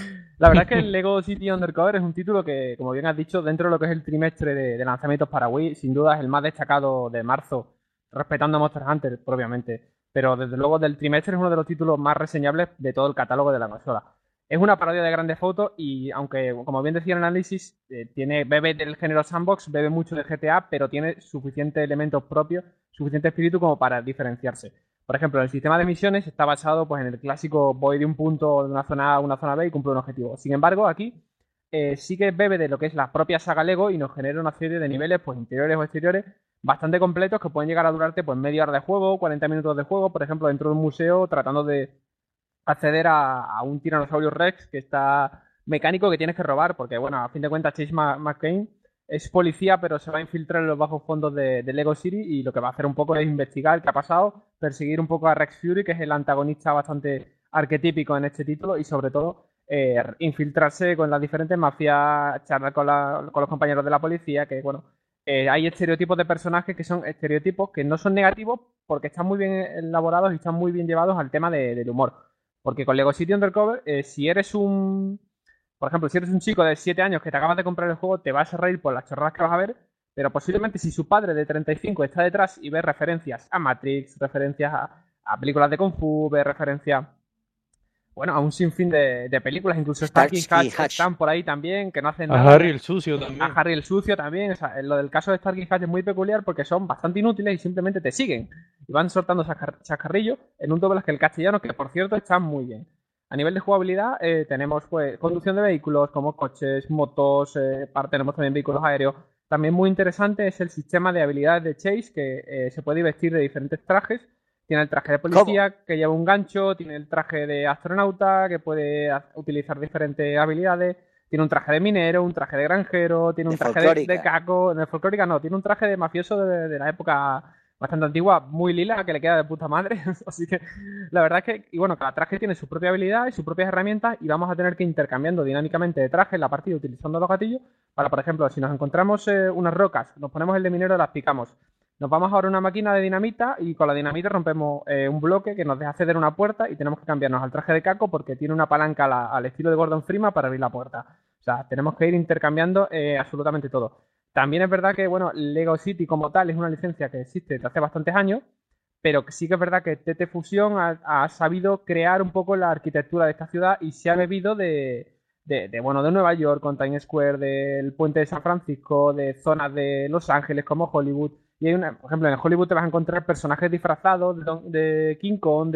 La verdad es que el Lego City Undercover es un título que, como bien has dicho, dentro de lo que es el trimestre de, de lanzamientos para Wii, sin duda es el más destacado de marzo, respetando a Monster Hunter, propiamente. Pero desde luego del trimestre es uno de los títulos más reseñables de todo el catálogo de la consola. Es una parodia de Grand Theft Auto y, aunque, como bien decía el análisis, eh, tiene, bebe del género sandbox, bebe mucho de G T A, pero tiene suficientes elementos propios, suficiente espíritu como para diferenciarse. Por ejemplo, el sistema de misiones está basado pues, en el clásico voy de un punto de una zona A a una zona B y cumplo un objetivo. Sin embargo, aquí eh, sí que bebe de lo que es la propia saga Lego y nos genera una serie de niveles, pues interiores o exteriores, bastante completos que pueden llegar a durarte pues media hora de juego, cuarenta minutos de juego, por ejemplo, dentro de un museo, tratando de acceder a, a un Tyrannosaurus Rex que está mecánico, que tienes que robar, porque bueno, a fin de cuentas Chase McCain es policía, pero se va a infiltrar en los bajos fondos de, de Lego City y lo que va a hacer un poco es investigar qué ha pasado, perseguir un poco a Rex Fury, que es el antagonista bastante arquetípico en este título, y sobre todo eh, infiltrarse con las diferentes mafias, charlar con, la, con los compañeros de la policía, que bueno, eh, hay estereotipos de personajes que son estereotipos que no son negativos porque están muy bien elaborados y están muy bien llevados al tema de, del humor. Porque con Lego City Undercover, eh, si eres un... Por ejemplo, si eres un chico de siete años que te acabas de comprar el juego, te vas a reír por las chorradas que vas a ver, pero posiblemente si su padre de treinta y cinco está detrás y ve referencias a Matrix, referencias a, a películas de Kung Fu, ve referencias, bueno, a un sinfín de, de películas, incluso Starkey y Hutch están por ahí también, que no hacen a nada. A Harry el Sucio también. A Harry el Sucio también. O sea, lo del caso de Starkey y Hutch es muy peculiar porque son bastante inútiles y simplemente te siguen. Y van soltando chascarrillos en un doblaje el castellano, que por cierto está muy bien. A nivel de jugabilidad eh, tenemos pues conducción de vehículos como coches, motos, eh, tenemos también vehículos aéreos. También muy interesante es el sistema de habilidades de Chase, que eh, se puede vestir de diferentes trajes. Tiene el traje de policía, ¿cómo? Que lleva un gancho, tiene el traje de astronauta, que puede utilizar diferentes habilidades, tiene un traje de minero, un traje de granjero, tiene un de traje de, de caco, no, de folclórica no, tiene un traje de mafioso de, de la época bastante antigua, muy lila, que le queda de puta madre. Así que la verdad es que, y bueno, cada traje tiene su propia habilidad y sus propias herramientas y vamos a tener que ir intercambiando dinámicamente de traje en la partida utilizando los gatillos para, por ejemplo, si nos encontramos eh, unas rocas, nos ponemos el de minero y las picamos. Nos vamos ahora a una máquina de dinamita y con la dinamita rompemos eh, un bloque que nos deja acceder a una puerta y tenemos que cambiarnos al traje de caco porque tiene una palanca la, al estilo de Gordon Freeman para abrir la puerta. O sea, tenemos que ir intercambiando eh, absolutamente todo. También es verdad que, bueno, Lego City como tal es una licencia que existe desde hace bastantes años, pero que sí que es verdad que T T Fusion ha, ha sabido crear un poco la arquitectura de esta ciudad y se ha bebido de, de, de, bueno, de Nueva York, con Times Square, del puente de San Francisco, de zonas de Los Ángeles como Hollywood. Y hay una, por ejemplo, en Hollywood te vas a encontrar personajes disfrazados de, de King Kong, de,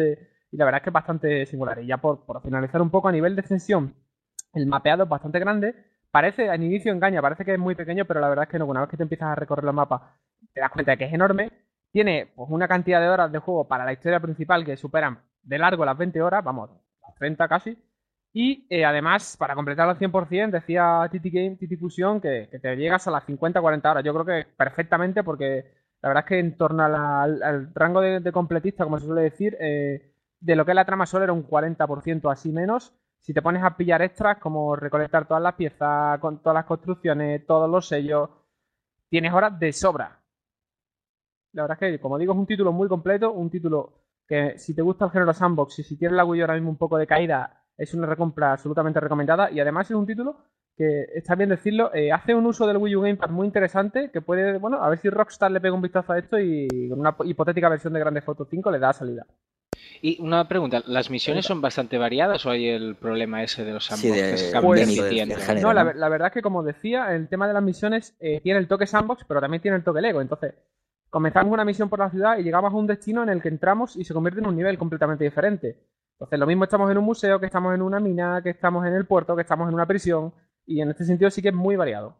y la verdad es que es bastante singular. Y ya por, por finalizar un poco a nivel de extensión, el mapeado es bastante grande. Parece, al inicio engaña, parece que es muy pequeño, pero la verdad es que no. Una vez que te empiezas a recorrer los mapas, te das cuenta de que es enorme. Tiene pues una cantidad de horas de juego para la historia principal que superan de largo las veinte horas, vamos, las treinta casi. Y eh, además, para completarlo al cien por ciento, decía T T Game, T T Fusion, que, que te llegas a las cincuenta a cuarenta horas. Yo creo que perfectamente, porque la verdad es que en torno a la, al, al rango de, de completista, como se suele decir, eh, de lo que es la trama solo era un cuarenta por ciento así menos. Si te pones a pillar extras, como recolectar todas las piezas, con todas las construcciones, todos los sellos, tienes horas de sobra. La verdad es que, como digo, es un título muy completo, un título que si te gusta el género sandbox y si tienes la Wii U ahora mismo un poco de caída, es una recompra absolutamente recomendada. Y además es un título que, está bien decirlo, eh, hace un uso del Wii U Gamepad muy interesante, que puede, bueno, a ver si Rockstar le pega un vistazo a esto y con una hipotética versión de Grand Theft Auto cinco le da salida. Y una pregunta, ¿las misiones son bastante variadas o hay el problema ese de los sandbox? Sí, de- que se Pues, cambian del- y del tienden? género, No, la, ¿no? ver- la verdad es que, como decía, el tema de las misiones eh, tiene el toque sandbox, pero también tiene el toque Lego. Entonces, comenzamos una misión por la ciudad y llegamos a un destino en el que entramos y se convierte en un nivel completamente diferente. Entonces, lo mismo estamos en un museo, que estamos en una mina, que estamos en el puerto, que estamos en una prisión, y en este sentido sí que es muy variado.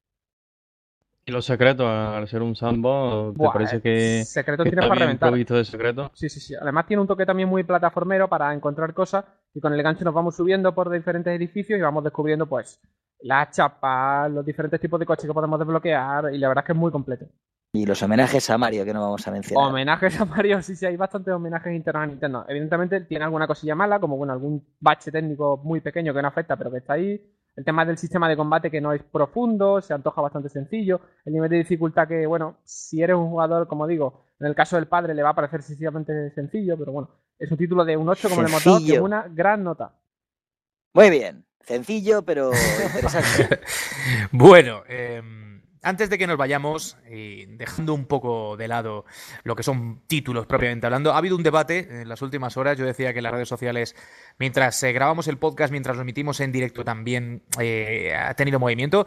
Y los secretos, al ser un sandbox, ¿te Buah, parece eh, que, secretos que tienes está para bien reventar. provisto de secretos? Sí, sí, sí. Además tiene un toque también muy plataformero para encontrar cosas y con el gancho nos vamos subiendo por diferentes edificios y vamos descubriendo pues las chapas, los diferentes tipos de coches que podemos desbloquear y la verdad es que es muy completo. Y los homenajes a Mario que no vamos a mencionar. Homenajes a Mario, sí, sí, hay bastantes homenajes internos a Nintendo. Evidentemente tiene alguna cosilla mala, como bueno, algún bache técnico muy pequeño que no afecta, pero que está ahí. El tema del sistema de combate que no es profundo, se antoja bastante sencillo. El nivel de dificultad que, bueno, si eres un jugador, como digo, en el caso del padre le va a parecer sencillamente sencillo, pero bueno, es un título de un ocho, como le hemos dado, que es Sencillo. una gran nota. Muy bien. Sencillo, pero interesante. Bueno, eh, antes de que nos vayamos, y dejando un poco de lado lo que son títulos propiamente hablando, ha habido un debate en las últimas horas. Yo decía que las redes sociales, mientras eh, grabamos el podcast, mientras lo emitimos en directo, también eh, ha tenido movimiento.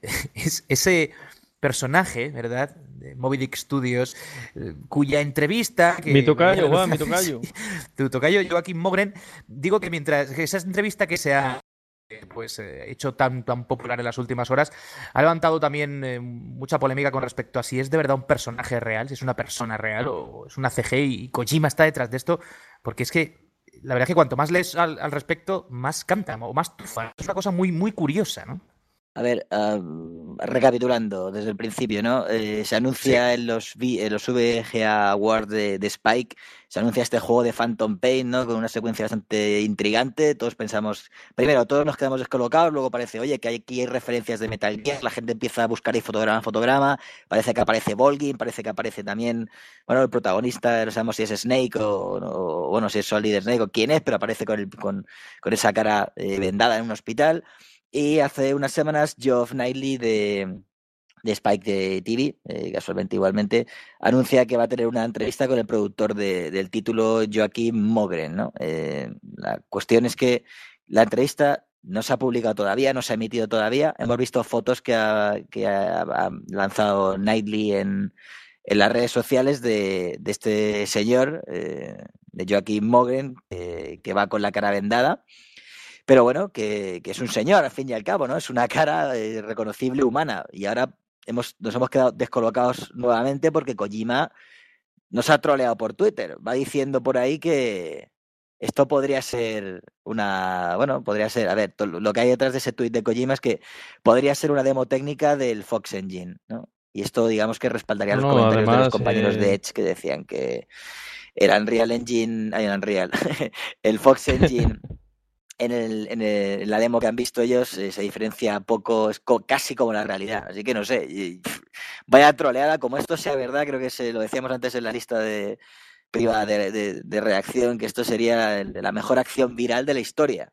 Es, ese personaje, ¿verdad?, de Moby Dick Studios, eh, cuya entrevista... Que, Mi tocayo, Juan, mi tocayo. Tu tocayo, Joaquín Mogren, digo que mientras que esa entrevista que se ha pues eh, hecho tan, tan popular en las últimas horas, ha levantado también eh, mucha polémica con respecto a si es de verdad un personaje real, si es una persona real o es una C G I, y Kojima está detrás de esto, porque es que la verdad es que cuanto más lees al, al respecto, más canta o más tufa. Es una cosa muy, muy curiosa, ¿no? A ver, um, recapitulando desde el principio, ¿no? Eh, se anuncia en los, V- en los V G A Awards de, de Spike, se anuncia este juego de Phantom Pain, ¿no? Con una secuencia bastante intrigante. Todos pensamos, primero, todos nos quedamos descolocados, luego parece, oye, que hay- aquí hay referencias de Metal Gear, la gente empieza a buscar ahí fotograma a fotograma, parece que aparece Volgin, parece que aparece también, bueno, el protagonista, no sabemos si es Snake o, o bueno, si es Solid Snake o quién es, pero aparece con, el, con, con esa cara eh, vendada en un hospital. Y hace unas semanas, Geoff Knightley de, de Spike de T V, eh, casualmente igualmente, anuncia que va a tener una entrevista con el productor de- del título, Joaquín Mogren, ¿no? Eh, la cuestión es que la entrevista no se ha publicado todavía, no se ha emitido todavía. Hemos visto fotos que ha, que ha, ha lanzado Knightley en, en las redes sociales de, de este señor, eh, de Joaquín Mogren, eh, que va con la cara vendada. Pero bueno, que, que es un señor, al fin y al cabo, ¿no? Es una cara eh, reconocible humana. Y ahora hemos, nos hemos quedado descolocados nuevamente porque Kojima nos ha troleado por Twitter. Va diciendo por ahí que esto podría ser una... Bueno, podría ser... A ver, to- lo que hay detrás de ese tweet de Kojima es que podría ser una demo técnica del Fox Engine, ¿no? Y esto, digamos, que respaldaría No, los no, comentarios de los además, compañeros eh, de Edge que decían que el Unreal Engine... Ay, el Unreal. El Fox Engine... En, el, en, el- en la demo que han visto ellos eh, se diferencia poco, es co- casi como la realidad. Así que no sé, y, pff, vaya troleada, como esto sea verdad, creo que se lo decíamos antes en la lista de privada de, de- de reacción, que esto sería el- la mejor acción viral de la historia.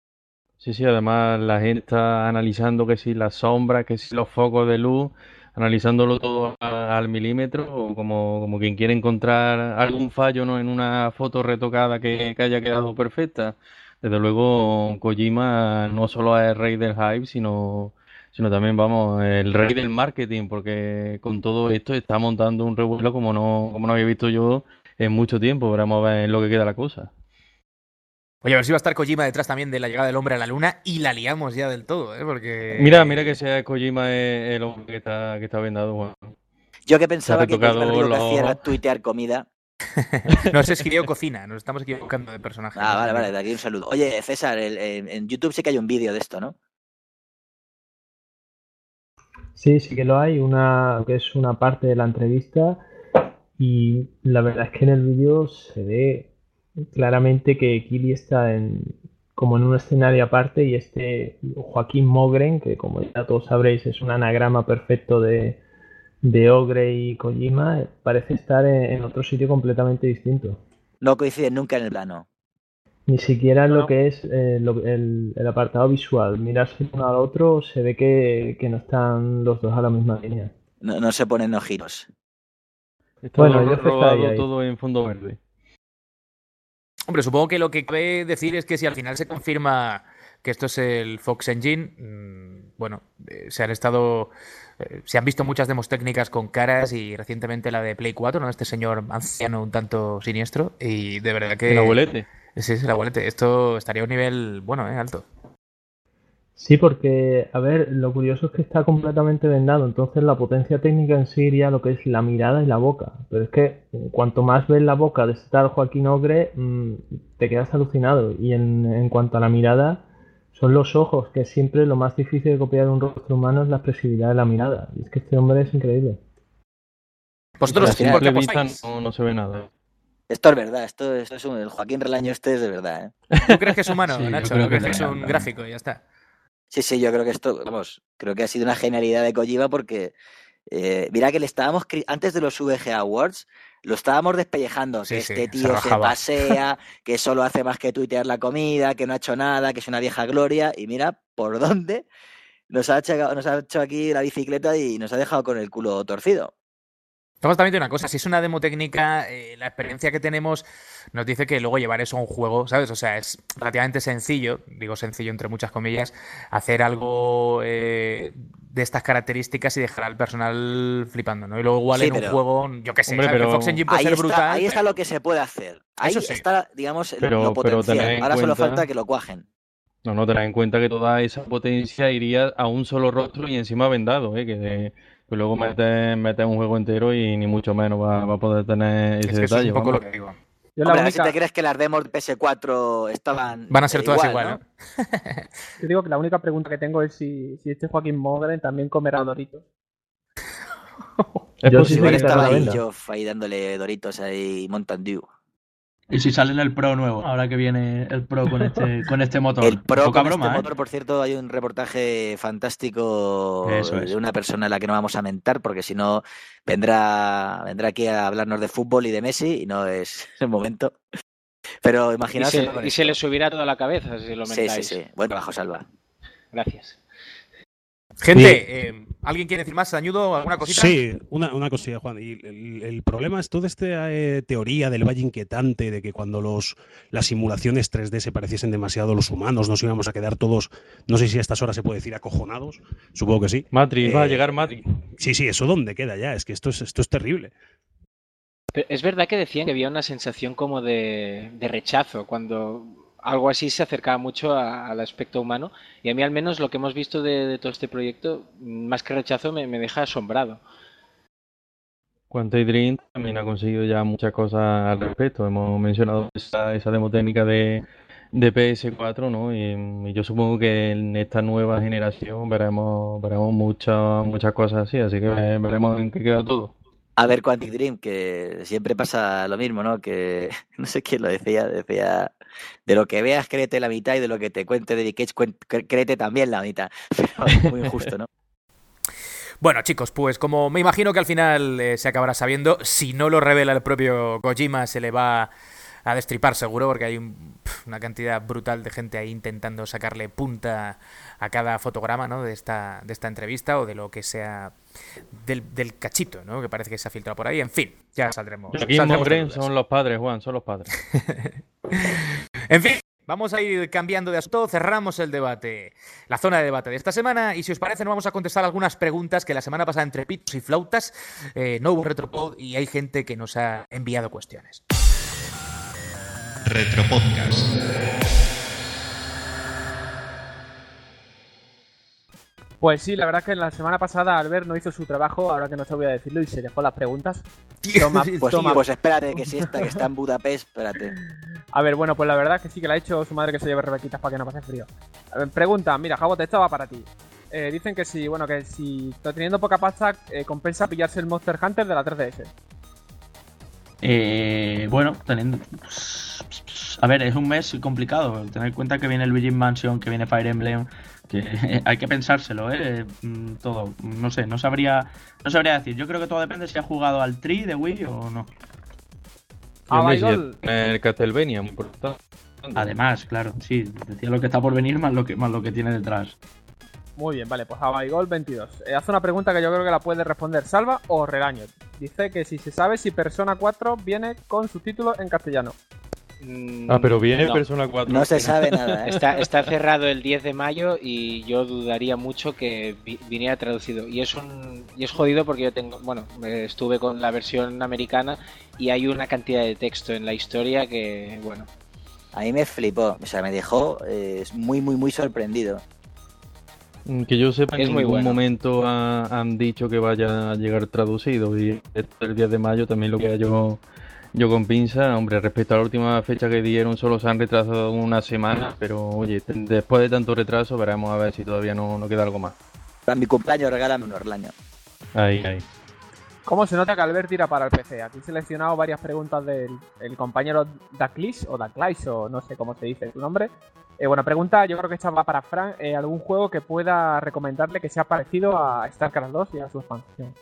Sí, sí, además la gente está analizando que si las sombras, que si los focos de luz, analizándolo todo a- al milímetro, o como, como quien quiere encontrar algún fallo, ¿no?, en una foto retocada que, que haya quedado perfecta. Desde luego, Kojima no solo es el rey del hype, sino, sino también, vamos, el rey del marketing, porque con todo esto está montando un revuelo como no, como no había visto yo en mucho tiempo. Veremos a ver en lo que queda la cosa. Oye, a ver si va a estar Kojima detrás también de la llegada del hombre a la luna y la liamos ya del todo, ¿eh? Porque... Mira, mira que sea Kojima el hombre que está, que está vendado, Juan. Yo que pensaba que Kojima lo único que hacía era tuitear comida. No se escribió cocina, nos estamos equivocando de personaje. Ah, vale, vale, de aquí un saludo. Oye, César, el, el, en YouTube sí que hay un vídeo de esto, ¿no? Sí, sí que lo hay, una que es una parte de la entrevista y la verdad es que en el vídeo se ve claramente que Kili está en, como en un escenario aparte y este Joaquín Mogren, que como ya todos sabréis es un anagrama perfecto de, de Ogre y Kojima, parece estar en, en otro sitio completamente distinto. No coinciden nunca en el plano. Ni siquiera en No. lo que es eh, lo- el, el apartado visual. Mirarse uno al otro se ve que, que no están los dos a la misma línea. No, no se ponen los giros. Está Bueno, ro- yo está rodado ahí, ahí. todo en fondo verde. Hombre, supongo que lo que cabe decir es que si al final se confirma que esto es el Fox Engine, mmm, bueno, eh, se han estado... eh, se han visto muchas demos técnicas con caras y recientemente la de Play cuatro, ¿no? Este señor anciano un tanto siniestro y de verdad que... El abuelete. Sí, sí, el abuelete. Esto estaría a un nivel, bueno, eh, alto. Sí, porque, a ver, lo curioso es que está completamente vendado, entonces la potencia técnica en sí iría a lo que es la mirada y la boca. Pero es que eh, cuanto más ves la boca de este tal Joaquín Ogre, mmm, te quedas alucinado. Y en, en cuanto a la mirada, son los ojos, que siempre lo más difícil de copiar de un rostro humano es la expresividad de la mirada. Y es que este hombre es increíble. Vosotros, Al final, ¿por qué simple vista apostáis? no, no se ve nada. Esto es verdad, esto, esto es un, el Joaquín Relaño este es de verdad, ¿eh? ¿Tú crees que es humano, Sí, yo Nacho? creo ¿O que crees que es sí. un gráfico y ya está? Sí, sí, yo creo que esto, vamos, creo que ha sido una genialidad de Kojima porque eh, mira que le estábamos, cri- antes de los V G Awards, lo estábamos despellejando, Sí, que sí, este se tío se, rajaba. pasea, que solo hace más que tuitear la comida, que no ha hecho nada, que es una vieja gloria, y mira por dónde nos ha hecho, nos ha hecho aquí la bicicleta y nos ha dejado con el culo torcido. Estamos también de una cosa, si es una demo técnica, eh, la experiencia que tenemos nos dice que luego llevar eso a un juego, ¿sabes? O sea, es relativamente sencillo, digo sencillo entre muchas comillas, hacer algo eh, de estas características y dejar al personal flipando, ¿no? Y luego igual Sí, en un pero- juego, yo qué sé, Hombre, ¿sabes? pero- Que Fox Engine puede Ahí ser está, brutal. ahí está pero- lo que se puede hacer. Ahí Eso sí. está, digamos, lo- Pero- lo pero potencial. tened en Ahora solo cuenta- falta que lo cuajen. No, no, tened en cuenta que toda esa potencia iría a un solo rostro y encima vendado, ¿eh? Que, de- que luego metes, metes un juego entero y ni mucho menos va, va a poder tener ese Es que eso es detalle. un poco vamos. lo que digo. Yo la Hombre, a ver si única, te crees que las demos de P S cuatro estaban Van a ser eh, todas igual, ¿no? yo digo que la única pregunta que tengo es si, si este Joaquín Mogren también comerá Doritos. Es Yo posible sí Igual que que te estaba la ahí venda. Geoff ahí dándole doritos ahí Mountain Dew. Y si sale en el Pro nuevo, ahora que viene el Pro con este, con este motor. El Pro Poca con broma, este ¿eh? motor, por cierto, hay un reportaje fantástico Eso es. de una persona a la que no vamos a mentar, porque si no vendrá, vendrá aquí a hablarnos de fútbol y de Messi y no es el momento. Pero Y imaginaos... se, con y esto. se le subirá toda la cabeza si lo Sí, sí, mentáis. sí. Buen trabajo, Salva. Gracias. Gente, eh, ¿alguien quiere decir más? ¿Añudo? ¿Alguna cosita? Sí, una, una cosilla, Juan. Y el, el problema es toda esta eh, teoría del valle inquietante de que cuando los las simulaciones tres D se pareciesen demasiado a los humanos, nos íbamos a quedar todos, no sé si a estas horas se puede decir acojonados, supongo que sí. Matrix, va a Eh, llegar Matrix. Sí, sí, eso dónde queda ya, es que esto es, esto es terrible. Pero es verdad que decían que había una sensación como de, de rechazo cuando algo así se acercaba mucho a- al aspecto humano. Y a mí al menos lo que hemos visto de, de todo este proyecto, más que rechazo, me, me deja asombrado. Quantic Dream también ha conseguido ya muchas cosas al respecto. Hemos mencionado esa, esa demo técnica de, de P S cuatro, ¿no? Y, y yo supongo que en esta nueva generación veremos, veremos muchas, muchas cosas así, así que ve- veremos en qué queda todo. A ver, Quantic Dream, que siempre pasa lo mismo, ¿no? Que no sé quién lo decía, decía, de lo que veas créete la mitad y de lo que te cuente David Cage cuen- cre- créete también la mitad. Pero muy injusto, ¿no? Bueno, chicos, pues como me imagino que al final eh, se acabará sabiendo, si no lo revela el propio Kojima se le va a destripar seguro, porque hay un- pf, una cantidad brutal de gente ahí intentando sacarle punta a cada fotograma, ¿no? de esta de esta entrevista o de lo que sea del, del cachito, ¿no? Que parece que se ha filtrado por ahí. En fin, ya saldremos. Aquí saldremos de Mogren dudas. son los padres, Juan, son los padres. En fin, vamos a ir cambiando de asunto, cerramos el debate, la zona de debate de esta semana, y si os parece nos vamos a contestar algunas preguntas que la semana pasada entre pitos y flautas eh, no hubo retropod y hay gente que nos ha enviado cuestiones. Retropodcast. Pues sí, la verdad es que la semana pasada Albert no hizo su trabajo, ahora que no te voy a decirlo, y se dejó las preguntas. Toma, pues, toma. Pues espérate, que si esta que está en Budapest, espérate. A ver, bueno, pues la verdad es que sí que la ha hecho su madre que se lleve rebequitas para que no pase frío. A ver, pregunta, mira, Jabot, esta va para ti. Eh, dicen que si, bueno, que si teniendo poca pasta, eh, compensa pillarse el Monster Hunter de la tres D S. Eh, bueno, teniendo... A ver, es un mes complicado. Tener en cuenta que viene el Luigi's Mansion, que viene Fire Emblem, que hay que pensárselo, ¿eh? Todo. No sé, no sabría no sabría decir. Yo creo que todo depende si ha jugado al Tri de Wii o no. Ah, el Castlevania, muy importante. Además, claro, sí. Decía lo que está por venir más lo que, más lo que tiene detrás. Muy bien, vale, pues Abaigol veintidós. Eh, hace una pregunta que yo creo que la puede responder Salva o Regaño. Dice que si se sabe si Persona cuatro viene con subtítulos en castellano. Ah, pero viene no, Persona cuatro. No se sabe nada, ¿eh? Está, está cerrado el diez de mayo y yo dudaría mucho que vi, viniera traducido. Y es un y es jodido porque yo tengo, bueno, estuve con la versión americana y hay una cantidad de texto en la historia que, bueno. A mí me flipó, o sea, me dejó eh, muy, muy, muy sorprendido. Que yo sepa, es en muy ningún bueno. momento ha, han dicho que vaya a llegar traducido. Y el diez de mayo también lo que yo, yo con pinza. Hombre, respecto a la última fecha que dieron, solo se han retrasado una semana. Pero oye, después de tanto retraso, veremos a ver si todavía no, no queda algo más. Para mi cumpleaños, regálame un Orlaño. Ahí, ahí. ¿Cómo se nota que Albert tira para el P C? Aquí he seleccionado varias preguntas del el compañero Daclis, o Daclais, o no sé cómo se dice su nombre. Eh, bueno, pregunta, yo creo que esta va para Fran. Eh, ¿Algún juego que pueda recomendarle que sea parecido a StarCraft dos y a su expansión?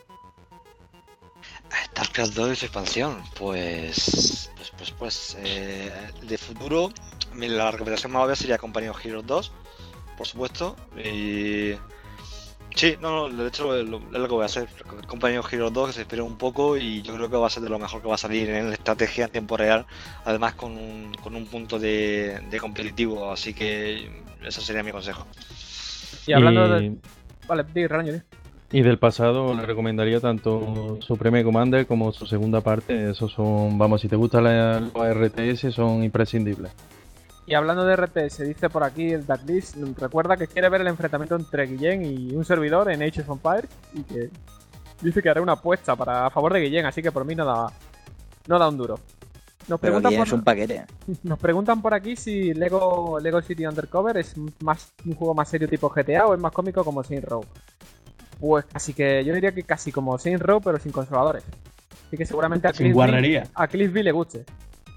StarCraft dos y su expansión, pues... Pues, pues, pues... Eh, de futuro, la recomendación más obvia sería Company of Heroes dos, por supuesto. Y... Sí, no, no, de hecho lo, lo, es lo que voy a hacer. Company of Heroes dos, que se espera un poco y yo creo que va a ser de lo mejor que va a salir en la estrategia en tiempo real, además con un, con un punto de, de competitivo, así que ese sería mi consejo. Y hablando y... de... Vale, di, Raño, di. Y del pasado le recomendaría tanto Supreme Commander como su segunda parte. Esos son, vamos, si te gustan los R T S, son imprescindibles. Y hablando de R T S, dice por aquí el Daclis, recuerda que quiere ver el enfrentamiento entre Guillén y un servidor en Age of Empires y que dice que hará una apuesta para a favor de Guillén, así que por mí no da, no da un duro. Nos Pero preguntan, Guillén por, es un paquete. nos preguntan por aquí si Lego, Lego City Undercover es más un juego más serio tipo G T A o es más cómico como Saints Row. Pues casi que yo diría que casi como Saints Row pero sin consoladores. Así que seguramente a Sin guarrería. a Cliffy le guste.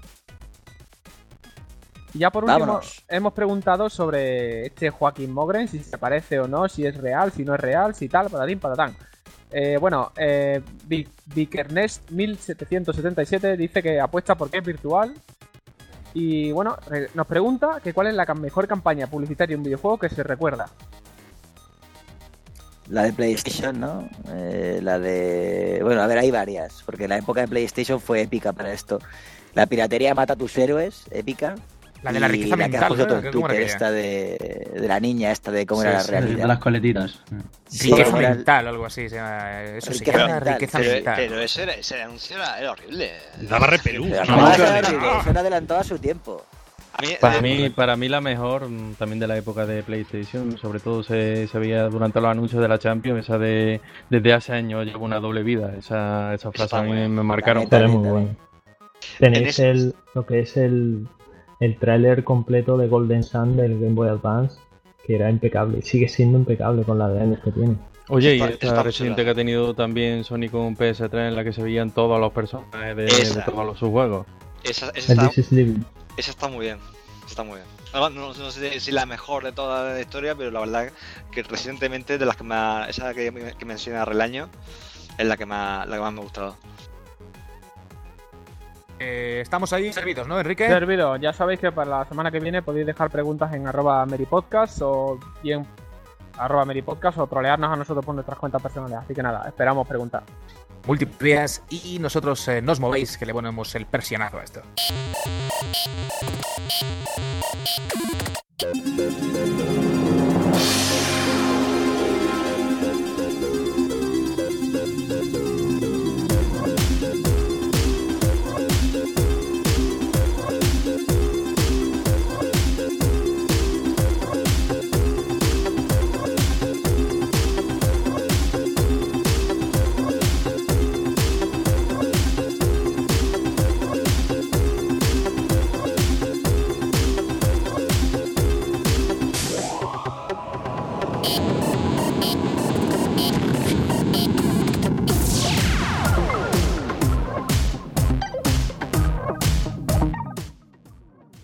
Y ya por último, Vámonos. hemos preguntado sobre este Joaquín Mogren, si se parece o no, si es real, si no es real, si tal, patatín, patatán. Eh, bueno, eh, Vicernest mil setecientos setenta y siete dice que apuesta porque es virtual. Y bueno, re- nos pregunta que cuál es la cam- mejor campaña publicitaria de un videojuego que se recuerda. La de PlayStation, ¿no? Eh, la de... Bueno, a ver, hay varias, porque la época de PlayStation fue épica para esto. La piratería mata a tus héroes, épica. La de la riqueza y la que mental, has puesto ¿no? tú en ¿Cómo era Twitter, aquella? esta de, de la niña, esta de cómo Sí, era la sí, realidad. De las coletitas. Sí, riqueza cómo era el- mental, algo así. Se llama, eso se Riqueza llama mental. riqueza Pero, mental. pero ese, era, ese anuncio era, era horrible. Daba repelú. Pero No, no, no, era no. horrible, eso era adelantado a su tiempo. A mí, Para eh, mí, para mí la mejor, mm, también de la época de PlayStation, sobre todo se, se veía durante los anuncios de la Champions, esa de desde hace años llevo una doble vida, esa, esa frase Está a mí bueno. me marcaron. Está Pero es bien, muy está bueno. bien. Tenéis En el, lo que es el, el tráiler completo de Golden Sun del Game Boy Advance, que era impecable. Sigue siendo impecable con la de años que tiene. Oye, y Está- esta está reciente chula. que ha tenido también Sony con P S tres en la que se veían todos los personajes de, Esa. de todos los subjuegos. esa, esa, El está, This is Living. esa está muy bien. Está muy bien. Además, no, no sé si la mejor de toda la historia, pero la verdad que recientemente de las que me ha- esa que, que menciona Relaño es la que, me ha- la que más me ha gustado. Eh, estamos ahí servidos, ¿no, Enrique? Servido, ya sabéis que para la semana que viene podéis dejar preguntas en arroba meripodcast o bien arroba meripodcast o trolearnos a nosotros por nuestras cuentas personales. Así que nada, esperamos preguntar. Multiplias y nosotros eh, nos movéis, que le ponemos el persianazo a esto.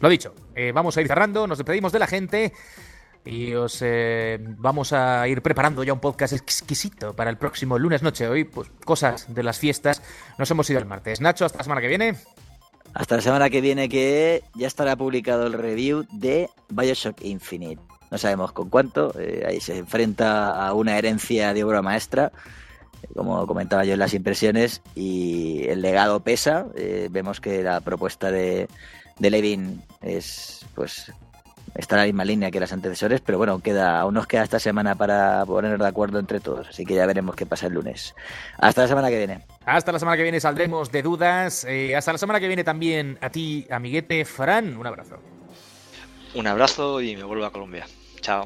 Lo dicho, eh, vamos a ir cerrando, nos despedimos de la gente y os eh, vamos a ir preparando ya un podcast exquisito para el próximo lunes noche. Hoy, pues, cosas de las fiestas. Nos hemos ido el martes. Nacho, hasta la semana que viene. Hasta la semana que viene, que ya estará publicado el review de BioShock Infinite. No sabemos con cuánto, eh, ahí se enfrenta a una herencia de obra maestra, como comentaba yo en las impresiones, y el legado pesa. Eh, vemos que la propuesta de, de Levin es, pues, está en la misma línea que las antecesores, pero bueno, queda, aún nos queda esta semana para ponernos de acuerdo entre todos, así que ya veremos qué pasa el lunes. Hasta la semana que viene. Hasta la semana que viene saldremos de dudas. Eh, hasta la semana que viene también a ti, amiguete Fran. Un abrazo. Un abrazo y me vuelvo a Colombia. Chao.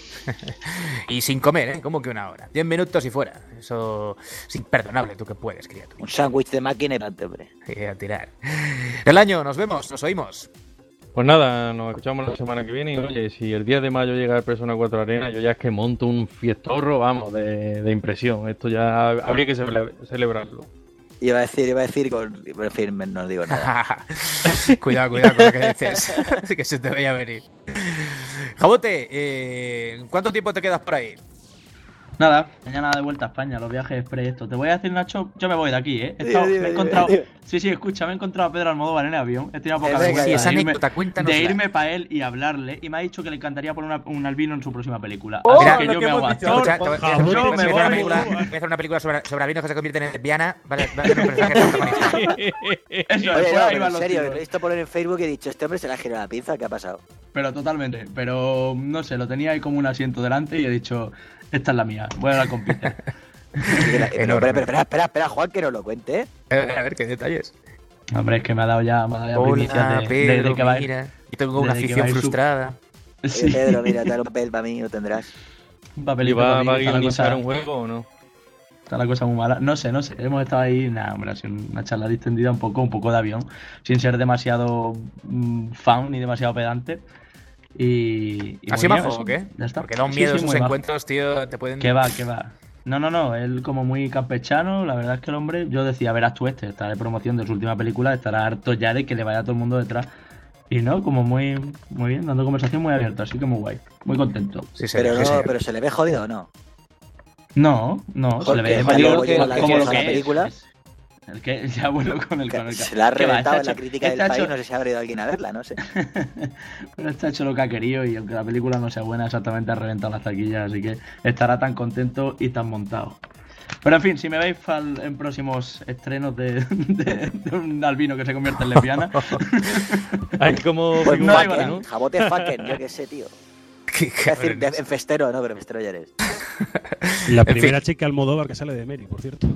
Y sin comer, ¿eh? Como que una hora. Diez minutos y fuera. Eso es imperdonable, tú que puedes, criatura. Un sándwich de máquina y pante, hombre. Y a tirar. El año, nos vemos, nos oímos. Pues nada, nos escuchamos la semana que viene y oye, si el diez de mayo llega el Persona cuatro Arena, yo ya es que monto un fiestorro, vamos, de, de impresión. Esto ya habría que cele- celebrarlo. Iba a decir, iba a decir, con... en fin, no digo nada. Cuidado, cuidado con lo que dices. Así que se te vaya a venir. Jabote, eh, ¿cuánto tiempo te quedas por ahí? Nada, mañana de vuelta a España, los viajes express esto. Te voy a decir, Nacho, yo me voy de aquí, ¿eh? He estado, Dime, me he dime, encontrado... dime. Sí, sí, escucha, me he encontrado a Pedro Almodóvar en el avión. He tenido poca Eh, venga, vergüenza sí, esa de irme, anécdota, cuéntanosla. de irme para él y hablarle. Y me ha dicho que le encantaría poner una- un albino en su próxima película. Oh, Así que lo yo que me hemos hago dicho. actor. Escucha, te voy- Por te voy a favor, hacer me una voy. película- voy a hacer una película sobre, sobre albinos que se convierten en lesbiana. Vale, va a ser un personaje protagonista. Eso, Oye, después no, ahí pero van en los serio, tiros. lo he visto poner en Facebook y he dicho, este hombre se le ha girado la pinza, ¿qué ha pasado? Pero totalmente. Pero no sé, lo tenía ahí como un asiento delante y he dicho, esta es la mía, voy a hablar con Peter. Pero, pero, pero, pero, espera, espera, espera, Juan, que no lo cuente, ¿eh? Eh, A ver, qué detalles. Hombre, es que me ha dado ya, me ha dado ya primicias Hola, de, de- Pedro, de que va mira. Yo tengo una desde que afición va a ir su- frustrada. Oye, Sí, Pedro, mira, te da un papel para mí, lo tendrás. un ¿Y papelito va, para mí, va a está la guionizar cosa- un juego o no? Está la cosa muy mala. No sé, no sé. Hemos estado ahí, nada, hombre, ha sido una charla distendida, un poco, un poco de avión, sin ser demasiado mm, fan ni demasiado pedante. Y, y ¿Así muy bien, majo eso, o qué? Ya está. Porque da un Sí, miedo sí, esos muy majo. encuentros, tío. Te pueden. Que va, que va. No, no, no, él como muy campechano, la verdad es que el hombre, yo decía, verás tú este, está de promoción de su última película, estará harto ya de que le vaya todo el mundo detrás. Y no, como muy, muy bien, dando conversación muy abierta, así que muy guay, muy contento. Sí, sí, Pero sí, sí. no, pero se le ve jodido o no. No, no, se le ve Porque jodido luego que- llega la como lo que- que la es. película. Es- El que ya vuelvo con el con el Se la ha que va, reventado en está la hecho- crítica del está país, hecho- no sé si habrá ido alguien a verla, no sé. Pero está hecho lo que ha querido y aunque la película no sea buena, exactamente ha reventado las taquillas, así que estará tan contento y tan montado. Pero en fin, si me veis fal- en próximos estrenos de, de- de un albino que se convierte en lesbiana, Hay como Pues no hay fucken, nada, ¿no? jabote fucken, yo qué sé, tío. Qué Es decir, de- cabrones. en festero, no, pero en festero ya eres. La En primera fin. chica Almodóvar que sale de Mary, por cierto.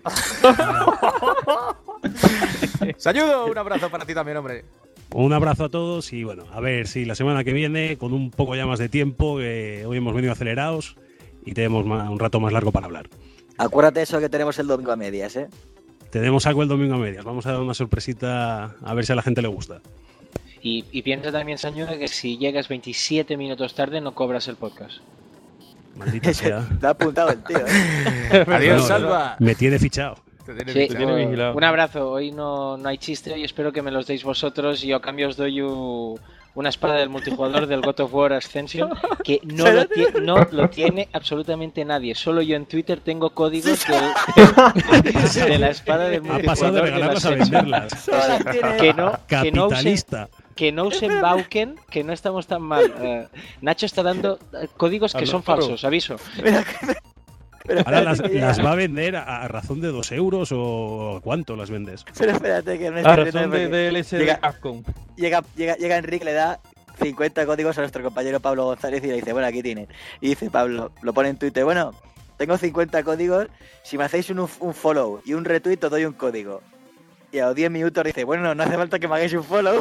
Sayudo, un abrazo para ti también, hombre. Un abrazo a todos y bueno, a ver si la semana que viene, con un poco ya más de tiempo, que hoy hemos venido acelerados y tenemos ma- un rato más largo para hablar. Acuérdate eso que tenemos el domingo a medias, ¿eh? Tenemos algo el domingo a medias, vamos a dar una sorpresita a ver si a la gente le gusta. Y, y piensa también, señora, que si llegas veintisiete minutos tarde no cobras el podcast. Maldita sea. Lo ha apuntado el tío, ¿eh? Adiós, No, Salva. Me tiene fichado. Sí, te tiene o- vigilado. un abrazo. Hoy no, no hay chiste y espero que me los deis vosotros. Y yo a cambio os doy u- una espada del multijugador del God of War Ascension que no lo, ti- no lo tiene absolutamente nadie. Solo yo en Twitter tengo códigos de, de la espada del Ha pasado de multijugador del regalarlas a Ascension. venderlas. Que no, que no usen, Capitalista. que no usen Bauken, que no estamos tan mal. Eh, Nacho está dando eh, códigos que Habla, son claro. falsos, aviso. Pero Ahora espérate las, que llega- las va a vender a, a razón de dos euros o ¿cuánto las vendes? Pero espérate que no A estoy razón riendo de porque D L C de llega, Capcom. llega, llega, llega Enrique, le da cincuenta códigos a nuestro compañero Pablo González y le dice, bueno, aquí tienen. Y dice Pablo, lo pone en Twitter, bueno, tengo cincuenta códigos, si me hacéis un, un follow y un retweet os doy un código. Y a los diez minutos dice, bueno, no hace falta que me hagáis un follow.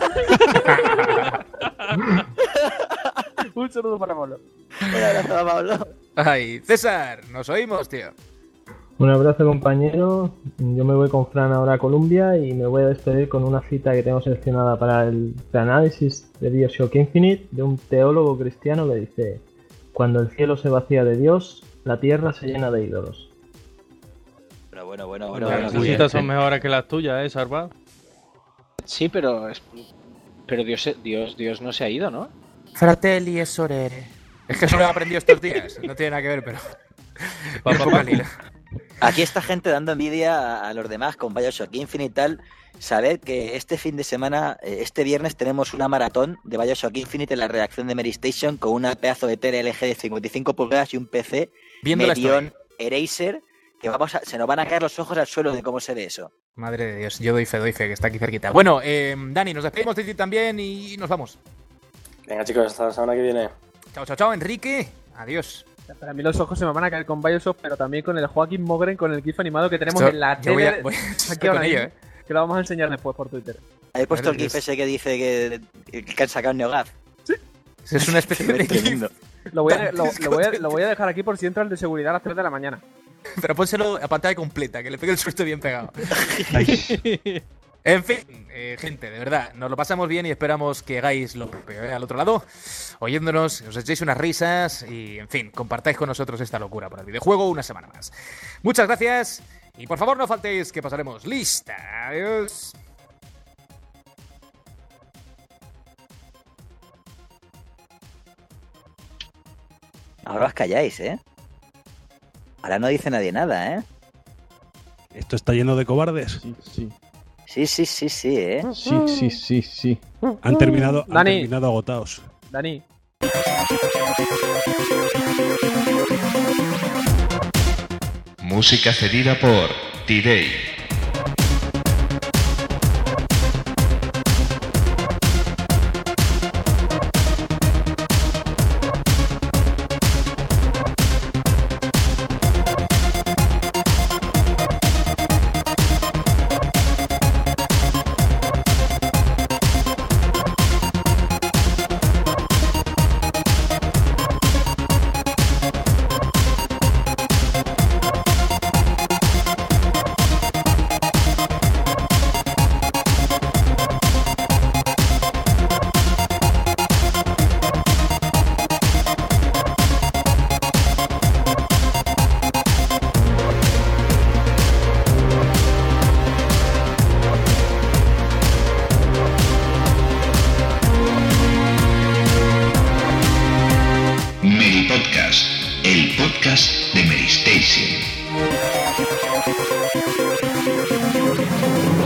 Un saludo para Pablo. Un abrazo a Pablo. Ay, César, nos oímos, tío. Un abrazo, compañero. Yo me voy con Fran ahora a Colombia y me voy a despedir con una cita que tengo seleccionada para el análisis de BioShock Infinite de un teólogo cristiano que dice: cuando el cielo se vacía de Dios, la tierra se llena de ídolos. Pero bueno, bueno, bueno, Las bueno. cositas son mejores que las tuyas, ¿eh, Sarva? Sí, pero es- pero Dios, Dios, Dios no se ha ido, ¿no? Fratelli e sorelle. Es que eso lo he aprendido estos días. No tiene nada que ver, pero... Un poco al hilo. Aquí está gente dando envidia a los demás con Bioshock Infinite y tal. Sabed que este fin de semana, este viernes, tenemos una maratón de Bioshock Infinite en la redacción de Mary Station con una pedazo de tele L G de cincuenta y cinco pulgadas y un P C Medion Eraser que vamos a, se nos van a caer los ojos al suelo de cómo se ve eso. Madre de Dios, yo doy fe, doy fe, que está aquí cerquita. Bueno, eh, Dani, nos despedimos de ti también y nos vamos. Venga, chicos, hasta la semana que viene. Chao, chao, chao, Enrique. Adiós. Para mí los ojos se me van a caer con Bioshock, pero también con el Joaquín Mogren, con el GIF animado que tenemos Esto, en la tele. Voy a, voy a, aquí ahora ello, ¿eh? Que lo vamos a enseñar después por Twitter. ¿Habéis puesto el GIF ese que dice que, que han sacado un NeoGAF? Sí. Es una especie de tremendo. Lo voy, a, lo, lo, voy a, lo voy a dejar aquí por si entra el de seguridad a las tres de la mañana. Pero pónselo a pantalla completa, que le pegue el susto bien pegado. En fin, eh, gente, de verdad, nos lo pasamos bien y esperamos que hagáis lo propio, ¿eh? Al otro lado, oyéndonos, os echéis unas risas y, en fin, compartáis con nosotros esta locura por el videojuego una semana más. Muchas gracias y, por favor, no faltéis que pasaremos lista. Adiós. Ahora os calláis, ¿eh? Ahora no dice nadie nada, ¿eh? ¿Esto está lleno de cobardes? Sí, sí. Sí, sí, sí, sí, ¿eh? Sí, sí, sí, sí. Han terminado, han Dani. terminado agotados. Dani. Música cedida por T-Day. Podcast, el podcast de Mary Station.